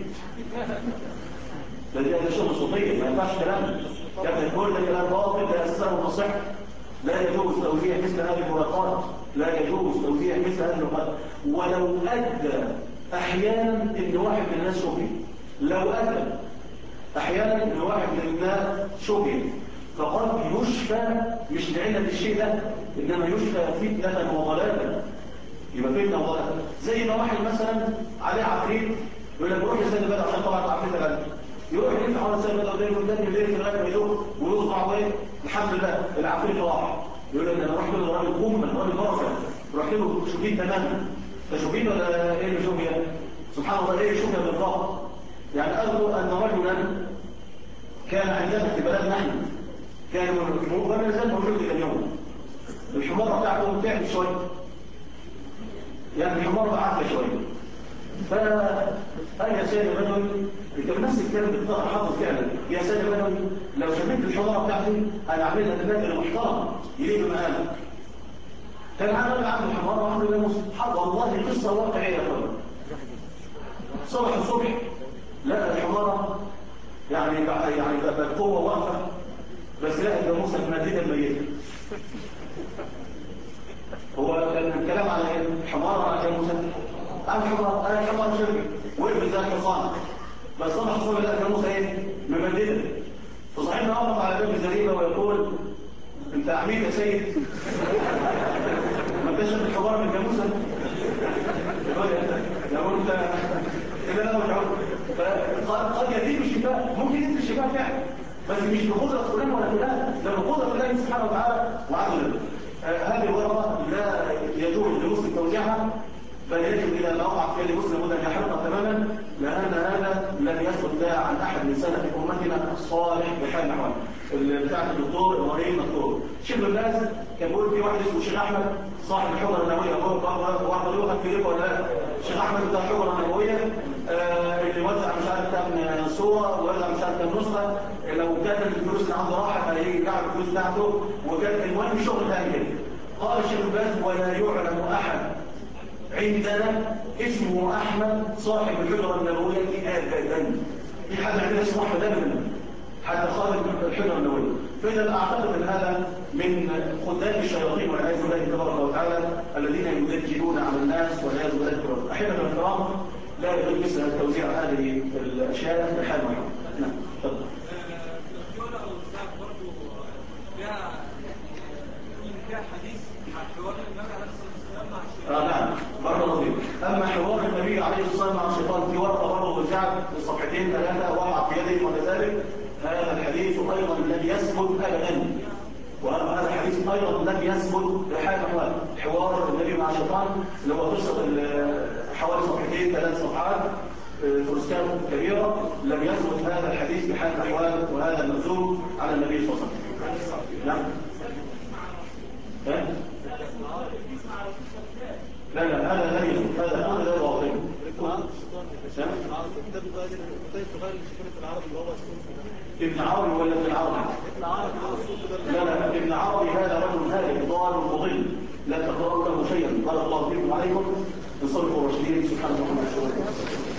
ده شغل صوفيه، ما ينفعش كلام كابتن كل ده كلام باطل لا اساسه نصح. لا يجوز توزيع مثل هذه المرقات، لا يجوز توزيع مثل هذه المرقات. ولو ادى احيانا ان واحد من الناس صوفي، لو ادى أحيانا الواحد من الناس شبه فقد يشفى مش لعلة الشيء ده، إنما يشفى فتنة وضلالا. يبقى فتنة وضلالا. زي ما واحد مثلا عليه عفريت يقول لك روح لسان البلد عشان طبعا العفريت غالي، يروح يلف حوالي لسان البلد قدام قدام الليل لغايه ما يدوق ويصبع وايه الحمد لله العفريت راح. يقول لك انا رحت للراجل قمه راجل بركه، رحت له شوفين تماما. فشوفين ولا ايه اللي شوفيا؟ سبحان الله ايه شوفيا بالضبط. يعني أذكر أن رجلا كان عندنا في بلدنا نحن كانوا وما زال موجود إلى اليوم. الحمارة بتاعته تعب شوية، يعني الحمارة بعافية شوية. فقال يا سيد البدوي، كان نفس الكلام بالطبع حاضر فعلا، يا سيد البدوي لو شميت الحمارة بتاعتي أنا أعمل لك نادر محترم يليق بمقامك. كان عامل عنده حمارة وعمل له حق، والله قصة واقعية يا فندم. صبح الصبح لا الحمارة يعني بالقوة واقفة، بس لا الجاموسة مادية ميتة. هو كان الكلام على ايه؟ حمارة على جاموسة؟ أنا حمارة شركة وقف زي الحصان، بس صبح الصبح لا الجاموسة ايه؟ ممددة. فصاحبنا أقف على باب الزريبة ويقول أنت عميد يا سيد؟ ما انتش الحمارة من الجاموسة؟ يقول أنت إذا أنا مش عارف. فقد يزيد الشفاء، ممكن يزيد الشفاء فعلا، بس مش بقدرة فلان ولا فلان، ده بقدرة الله سبحانه وتعالى وعدله. هذه الورقة لا يجوز لمسلم توزيعها، بل يجب إذا ما وقع فيها لمسلم أن يحرقها تماما، لأن هذا لم يثبت لا عن أحد من سلف أمتنا الصالح بحال نحوه. بتاعت الدكتور إبراهيم الدكتور شيخ الناس كان بيقول في واحد اسمه الشيخ أحمد صاحب الحجرة النبوية، هو واحد يوقف في ليكو ولا لا؟ الشيخ أحمد بتاع الحجرة النبوية اللي وزع مش عارف كام صورة ووزع مش عارف كام نسخة، لو كانت الفلوس اللي عنده راحة هيجي يرجع الفلوس بتاعته، وكان المهم شغل ثاني كده. قال الشيخ الباز ولا يعلم أحد عندنا اسمه أحمد صاحب الحجرة النبوية أبدا. في حد عندنا اسمه أحمد أبدا حتى خارج الحجرة النبوية. فإذا أعتقد أن هذا من خدام الشياطين والعياذ بالله تبارك وتعالى الذين يدجلون على الناس والعياذ بالله تبارك وتعالى. أحبة الكرام، لا يجوز مثل توزيع هذه الأشياء بحال محرم. نعم تفضل. الدكتورة أو الأستاذ برضه فيها حديث عن حوار النبي عليه الصلاة والسلام مع الشيطان. نعم برضه لطيف. أما حوار النبي عليه الصلاة والسلام مع الشيطان في ورقة برضه وزعت في صفحتين ثلاثة وقع في يده وكذلك، هذا الحديث أيضا لم يثبت أبدا، وهذا الحديث أيضا لم يثبت بحال أحوال. حوار النبي مع الشيطان اللي هو قصة حوالي صفحتين ثلاث صفحات فرسكات كبيرة، لم يثبت هذا الحديث بحال أحوال، وهذا المنزول على النبي صلى الله عليه وسلم. نعم. لا هذا لا يثبت، هذا كل ده باطل. ابن عربي ولا ابن عربي؟ لا ابن عربي هذا رجل هالك ضال مضل لا تقرأوا له شيئا. قال الله فيكم عليكم بصدق الرشدين سبحانه وتعالى.